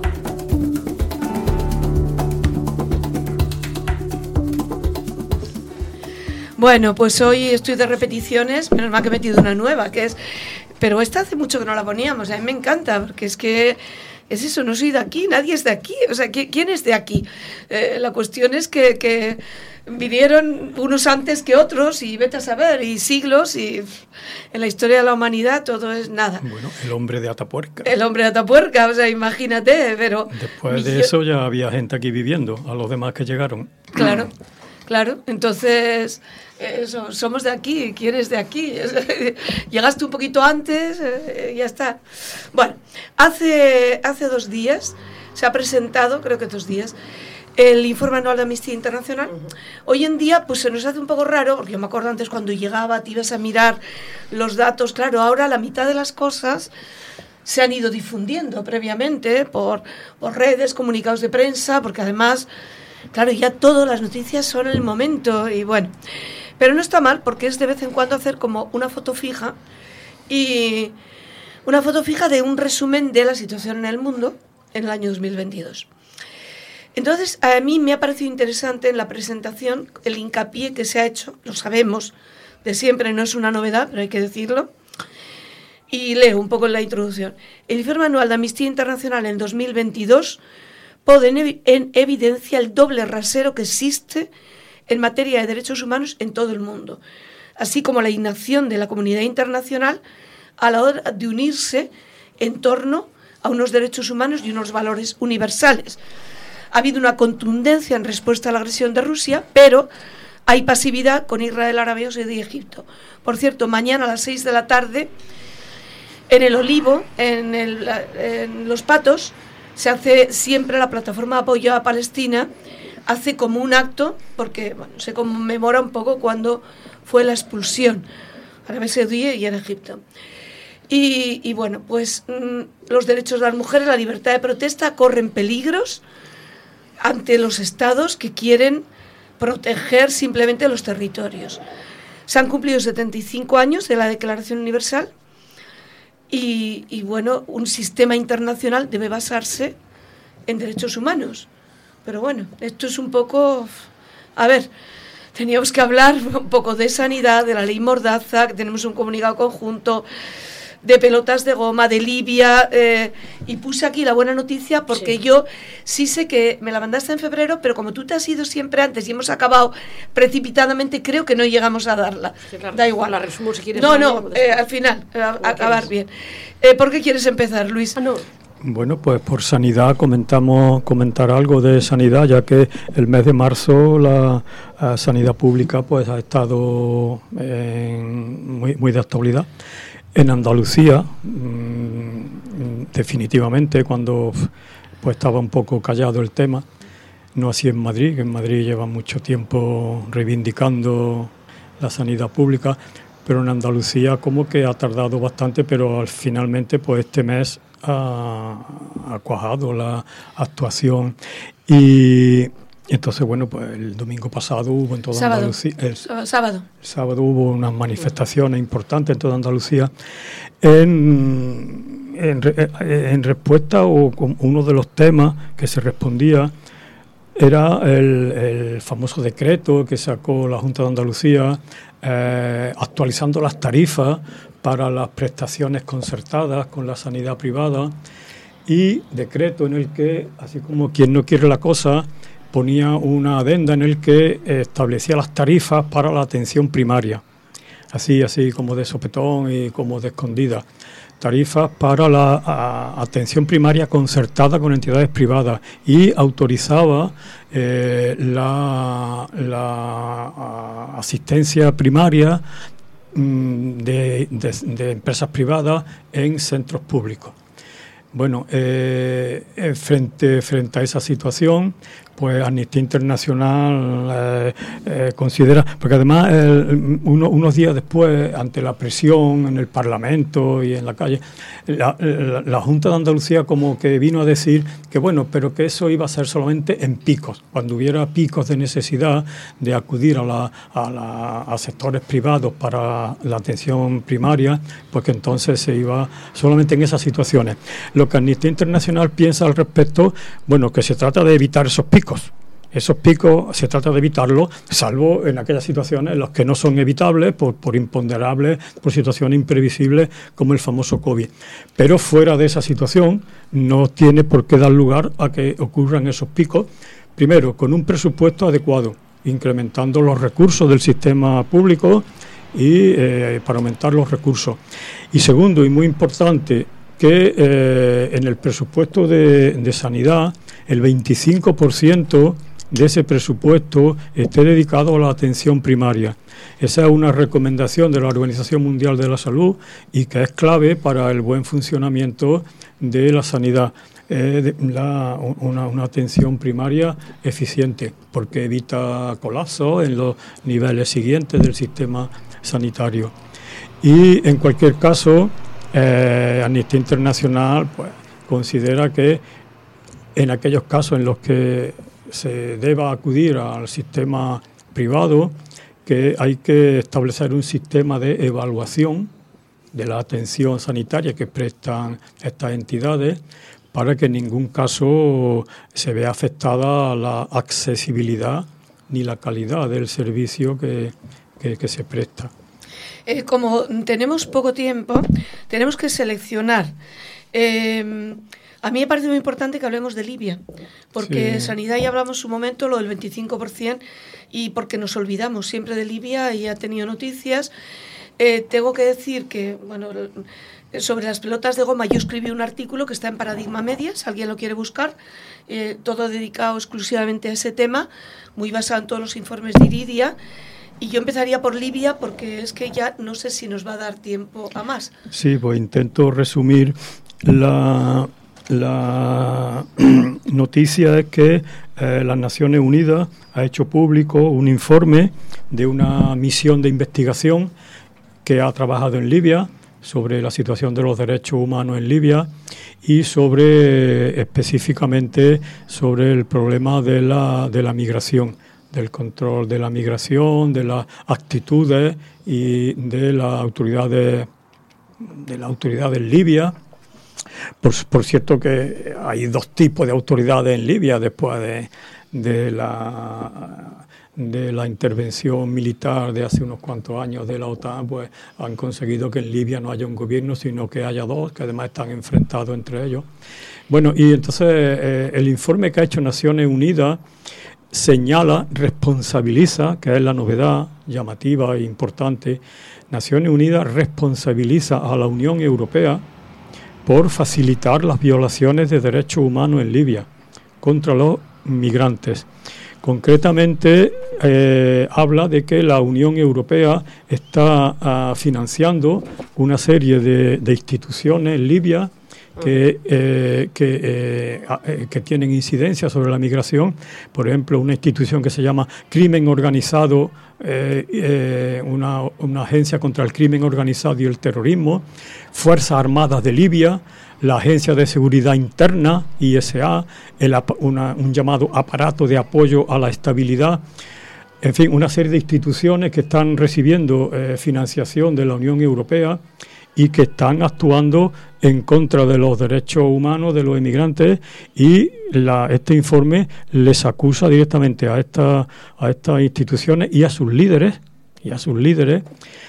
Bueno, pues hoy estoy de repeticiones, menos mal que he metido una nueva, que es... Pero esta hace mucho que no la poníamos, a mí me encanta, porque es que... Es eso, no soy de aquí, nadie es de aquí. O sea, ¿quién es de aquí? Eh, la cuestión es que, que vinieron unos antes que otros y vete a saber, y siglos, y en la historia de la humanidad todo es nada. Bueno, el hombre de Atapuerca. El hombre de Atapuerca, o sea, imagínate, pero... Después de eso ya había gente aquí viviendo, a los demás que llegaron. Claro, claro, entonces... Eso, somos de aquí, ¿quién es de aquí? Llegaste un poquito antes, eh, ya está. Bueno, hace, hace dos días se ha presentado, creo que dos días, el informe anual de Amnistía Internacional. Uh-huh. Hoy en día pues se nos hace un poco raro, porque yo me acuerdo antes cuando llegaba, te ibas a mirar los datos. Claro, ahora la mitad de las cosas se han ido difundiendo previamente por, por redes, comunicados de prensa, porque además, claro, ya todas las noticias son en el momento y bueno... Pero no está mal porque es de vez en cuando hacer como una foto fija y una foto fija de un resumen de la situación en el mundo en el año dos mil veintidós. Entonces, a mí me ha parecido interesante en la presentación el hincapié que se ha hecho, lo sabemos de siempre, no es una novedad, pero hay que decirlo, y leo un poco en la introducción. El informe anual de Amnistía Internacional en dos mil veintidós pone en, ev- en evidencia el doble rasero que existe en materia de derechos humanos en todo el mundo, así como la inacción de la comunidad internacional a la hora de unirse en torno a unos derechos humanos y unos valores universales. Ha habido una contundencia en respuesta a la agresión de Rusia, pero hay pasividad con Israel, Arabia Saudí y Egipto. Por cierto, mañana a las seis de la tarde, en el Olivo, en, el, en Los Patos, se hace siempre la plataforma de apoyo a Palestina, hace como un acto, porque bueno, se conmemora un poco cuando fue la expulsión a Arabia Saudí y en Egipto. Y, y bueno, pues mmm, los derechos de las mujeres, la libertad de protesta corren peligros ante los estados que quieren proteger simplemente los territorios. Se han cumplido setenta y cinco años de la Declaración Universal y, y bueno, un sistema internacional debe basarse en derechos humanos. Pero bueno, esto es un poco... A ver, teníamos que hablar un poco de sanidad, de la ley Mordaza, que tenemos un comunicado conjunto, de pelotas de goma, de Libia, eh, y puse aquí la buena noticia porque sí. yo sí sé que me la mandaste en febrero, pero como tú te has ido siempre antes y hemos acabado precipitadamente, creo que no llegamos a darla. Sí, claro, da igual. La resumo si quieres. No, no, eh, al final, a, a acabar bien. Eh, ¿Por qué quieres empezar, Luis? Ah, no. Bueno, pues por sanidad comentamos comentar algo de sanidad, ya que el mes de marzo la, la sanidad pública pues ha estado en, muy, muy de actualidad. En Andalucía, mmm, definitivamente, cuando pues estaba un poco callado el tema, no así en Madrid, que en Madrid lleva mucho tiempo reivindicando la sanidad pública, pero en Andalucía como que ha tardado bastante, pero al finalmente pues este mes ha, ha cuajado la actuación. Y entonces, bueno, pues el domingo pasado hubo en toda sábado. Andalucía... El, sábado. El sábado hubo unas manifestaciones importantes en toda Andalucía en, en, en respuesta, o uno de los temas que se respondía era el, el famoso decreto que sacó la Junta de Andalucía eh, actualizando las tarifas para las prestaciones concertadas con la sanidad privada, y decreto en el que, así como quien no quiere la cosa, ponía una adenda en el que establecía las tarifas para la atención primaria, así así como de sopetón y como de escondida. Tarifas para la a, atención primaria concertada con entidades privadas, y autorizaba eh, la, la a, asistencia primaria mm, de, de, de empresas privadas en centros públicos. Bueno, eh, frente, frente a esa situación, pues Amnistía Internacional eh, eh, considera, porque además eh, uno, unos días después, ante la presión en el Parlamento y en la calle, la, la, la Junta de Andalucía como que vino a decir que bueno, pero que eso iba a ser solamente en picos, cuando hubiera picos de necesidad de acudir a, la, a, la, a sectores privados para la atención primaria, pues que entonces se iba solamente en esas situaciones. Lo que Amnistía Internacional piensa al respecto, bueno, que se trata de evitar esos picos. Esos picos se trata de evitarlos, salvo en aquellas situaciones en las que no son evitables por, por imponderables, por situaciones imprevisibles como el famoso COVID. Pero fuera de esa situación no tiene por qué dar lugar a que ocurran esos picos, primero con un presupuesto adecuado, incrementando los recursos del sistema público y eh, para aumentar los recursos. Y segundo, y muy importante, que eh, en el presupuesto de, de sanidad el veinticinco por ciento de ese presupuesto esté dedicado a la atención primaria. Esa es una recomendación de la Organización Mundial de la Salud y que es clave para el buen funcionamiento de la sanidad. Eh, de, la, una, una atención primaria eficiente, porque evita colapsos en los niveles siguientes del sistema sanitario. Y en cualquier caso, eh, Amnistía Internacional pues, considera que en aquellos casos en los que se deba acudir al sistema privado, que hay que establecer un sistema de evaluación de la atención sanitaria que prestan estas entidades para que en ningún caso se vea afectada la accesibilidad ni la calidad del servicio que, que, que se presta. Eh, como tenemos poco tiempo, tenemos que seleccionar. Eh, A mí me parece muy importante que hablemos de Libia, porque sí. Sanidad ya hablamos en su momento, lo del veinticinco por ciento, y porque nos olvidamos siempre de Libia y ha tenido noticias. Eh, tengo que decir que, bueno, sobre las pelotas de goma yo escribí un artículo que está en Paradigma Media, si alguien lo quiere buscar, eh, todo dedicado exclusivamente a ese tema, muy basado en todos los informes de Iridia. Y yo empezaría por Libia porque es que ya no sé si nos va a dar tiempo a más. Sí, pues intento resumir la... la noticia es que eh, las Naciones Unidas ha hecho público un informe de una misión de investigación que ha trabajado en Libia sobre la situación de los derechos humanos en Libia y sobre específicamente sobre el problema de la, de la migración, del control de la migración, de las actitudes y de las autoridades de las autoridades en Libia. Por, por cierto que hay dos tipos de autoridades en Libia después de, de la de la intervención militar de hace unos cuantos años de la OTAN, pues han conseguido que en Libia no haya un gobierno, sino que haya dos, que además están enfrentados entre ellos. Bueno, y entonces eh, el informe que ha hecho Naciones Unidas señala, responsabiliza, que es la novedad llamativa e importante, Naciones Unidas responsabiliza a la Unión Europea por facilitar las violaciones de derechos humanos en Libia contra los migrantes. Concretamente, eh, habla de que la Unión Europea está uh, financiando una serie de, de instituciones en Libia que, eh, que, eh, que tienen incidencia sobre la migración. Por ejemplo, una institución que se llama Crimen Organizado, eh, eh, una, una agencia contra el crimen organizado y el terrorismo, Fuerzas Armadas de Libia, la Agencia de Seguridad Interna, I S A, el, una, un llamado aparato de apoyo a la estabilidad, en fin, una serie de instituciones que están recibiendo eh, financiación de la Unión Europea y que están actuando en contra de los derechos humanos de los inmigrantes, y la, este informe les acusa directamente a, esta, a estas instituciones y a sus líderes y a sus líderes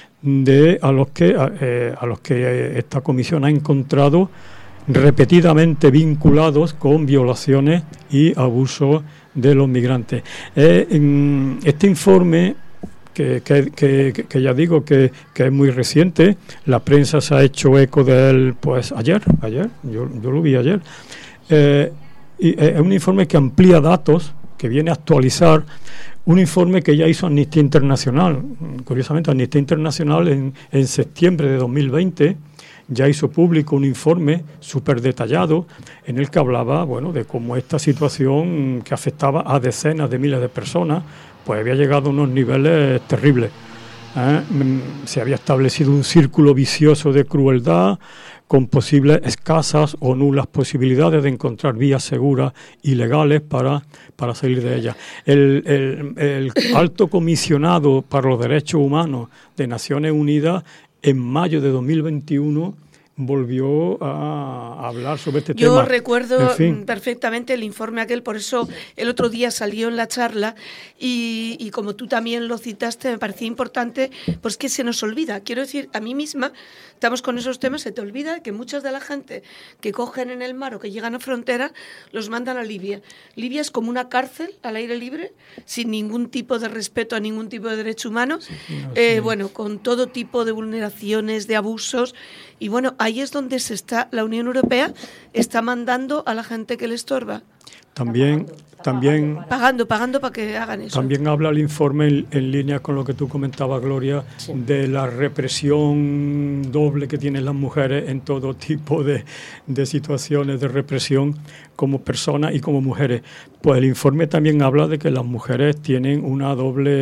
de a los que eh, a los que esta comisión ha encontrado repetidamente vinculados con violaciones y abusos de los migrantes. Eh, en este informe, que, que, que, que ya digo que, que es muy reciente, la prensa se ha hecho eco de él pues ayer, ayer yo, yo lo vi ayer, eh, y es un informe que amplía datos, que viene a actualizar un informe que ya hizo Amnistía Internacional. Curiosamente, Amnistía Internacional en, en septiembre de dos mil veinte ya hizo público un informe súper detallado en el que hablaba, bueno, de cómo esta situación que afectaba a decenas de miles de personas pues había llegado a unos niveles terribles. ¿eh? Se había establecido un círculo vicioso de crueldad con posibles escasas o nulas posibilidades de encontrar vías seguras y legales para, para salir de ellas. El, el, el alto comisionado para los derechos humanos de Naciones Unidas en mayo de dos mil veintiuno volvió a hablar sobre este Yo tema. Yo recuerdo en fin. perfectamente el informe aquel, por eso el otro día salió en la charla y, y como tú también lo citaste, me parecía importante, pues que se nos olvida. Quiero decir, a mí misma, estamos con esos temas, se te olvida que muchas de la gente que cogen en el mar o que llegan a frontera, los mandan a Libia. Libia es como una cárcel al aire libre, sin ningún tipo de respeto a ningún tipo de derecho humano, sí, no, eh, sí. bueno, con todo tipo de vulneraciones, de abusos. Y bueno, ahí es donde se está, la Unión Europea está mandando a la gente que le estorba. También, también pagando, pagando para que hagan eso. También habla el informe en, en línea con lo que tú comentabas, Gloria, sí. de la represión doble que tienen las mujeres en todo tipo de, de situaciones de represión como personas y como mujeres. Pues el informe también habla de que las mujeres tienen una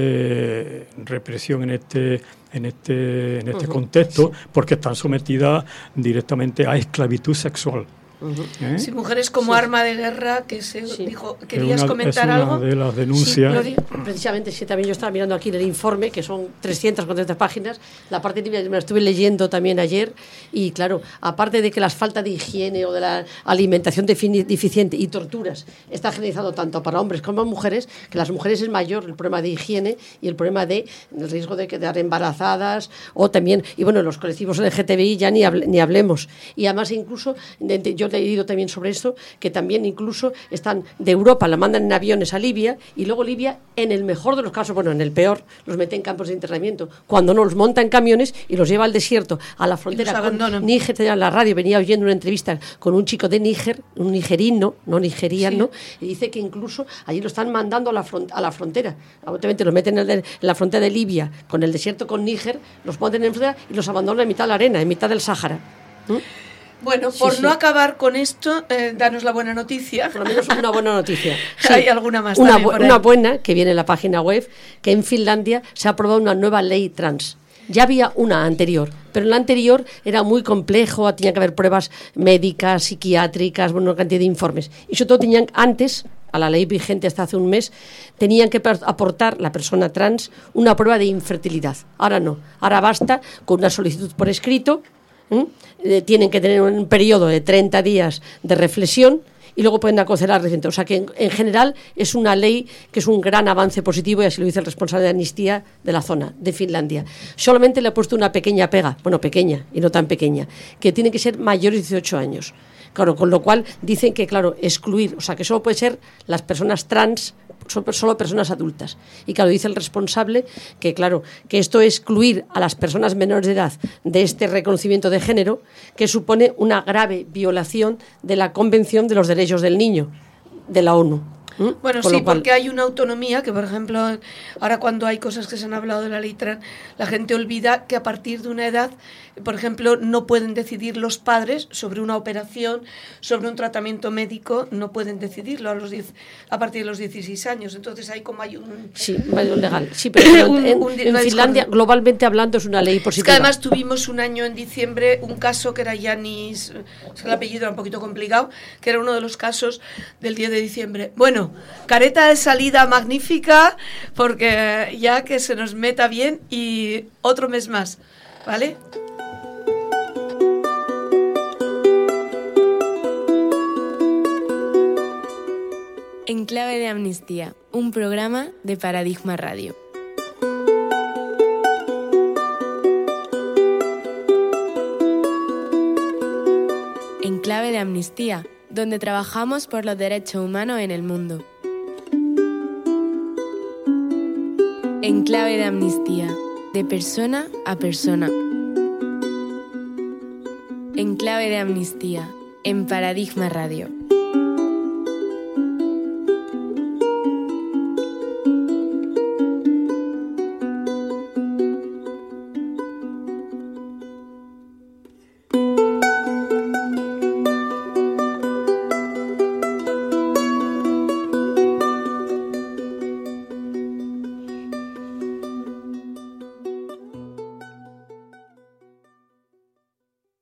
doble represión en este en este en este uh-huh. contexto, sí. porque están sometidas directamente a esclavitud sexual. Uh-huh. ¿Eh? Sí, mujeres como sí. arma de guerra, que se sí. dijo, ¿querías una, comentar es una algo? de las denuncias. Sí, precisamente, sí, también yo estaba mirando aquí en el informe, que son trescientas cuarenta páginas, la parte me la estuve leyendo también ayer, y claro, aparte de que la falta de higiene o de la alimentación deficiente y torturas está generalizado tanto para hombres como para mujeres, que las mujeres es mayor el problema de higiene y el problema de el riesgo de quedar embarazadas, o también, y bueno, los colectivos L G T B I ya ni, hable, ni hablemos, y además incluso, de, de, yo he leído también sobre esto, que también incluso están de Europa, la mandan en aviones a Libia, y luego Libia, en el mejor de los casos, bueno, en el peor, los mete en campos de internamiento, cuando no, los monta en camiones y los lleva al desierto, a la frontera con Níger. En la radio venía oyendo una entrevista con un chico de Níger, un nigerino, no nigeriano, sí. y dice que incluso allí lo están mandando a la, front, a la frontera, obviamente los meten en, el, en la frontera de Libia, con el desierto con Níger, los ponen en frontera y los abandonan en mitad de la arena, en mitad del Sáhara. ¿Mm? Bueno, Sí, por sí. no acabar con esto, eh, danos la buena noticia. Por lo menos una buena noticia. Sí. Hay alguna más Una, también bu- por ahí. una buena, que viene en la página web, que en Finlandia se ha aprobado una nueva ley trans. Ya había una anterior, pero en la anterior era muy complejo, tenía que haber pruebas médicas, psiquiátricas, bueno, una cantidad de informes. Y sobre todo tenían antes, a la ley vigente hasta hace un mes, tenían que per- aportar la persona trans una prueba de infertilidad. Ahora no, ahora basta con una solicitud por escrito, ¿m? Eh, tienen que tener un periodo de treinta días de reflexión y luego pueden acoger al reciente. O sea que en, en general es una ley que es un gran avance positivo, y así lo dice el responsable de Amnistía de la zona, de Finlandia. Solamente le ha puesto una pequeña pega, bueno, pequeña y no tan pequeña, que tienen que ser mayores de dieciocho años. Claro, con lo cual dicen que, claro, excluir, o sea, que solo puede ser las personas trans, son solo personas adultas. Y claro, dice el responsable que, claro, que esto excluir a las personas menores de edad de este reconocimiento de género, que supone una grave violación de la Convención de los Derechos del Niño, de la ONU. ¿Mm? Bueno, Con sí, lo cual- porque hay una autonomía que, por ejemplo, ahora cuando hay cosas que se han hablado de la ley trans, la gente olvida que a partir de una edad, por ejemplo, no pueden decidir los padres sobre una operación, sobre un tratamiento médico, no pueden decidirlo a los diez, a partir de los dieciséis años. Entonces hay como hay un... Sí, medio legal. Sí, pero Un- en, un- en una Finlandia, discordia. globalmente hablando, es una ley Es positiva. que además tuvimos un año en diciembre un caso que era Yanis, es que el apellido era un poquito complicado, que era uno de los casos del diez de diciembre. Bueno, careta de salida magnífica, porque ya que se nos meta bien y otro mes más, ¿vale? En clave de amnistía, un programa de Paradigma Radio. En clave de amnistía, donde trabajamos por los derechos humanos en el mundo. En clave de amnistía, de persona a persona. En clave de amnistía, en Paradigma Radio.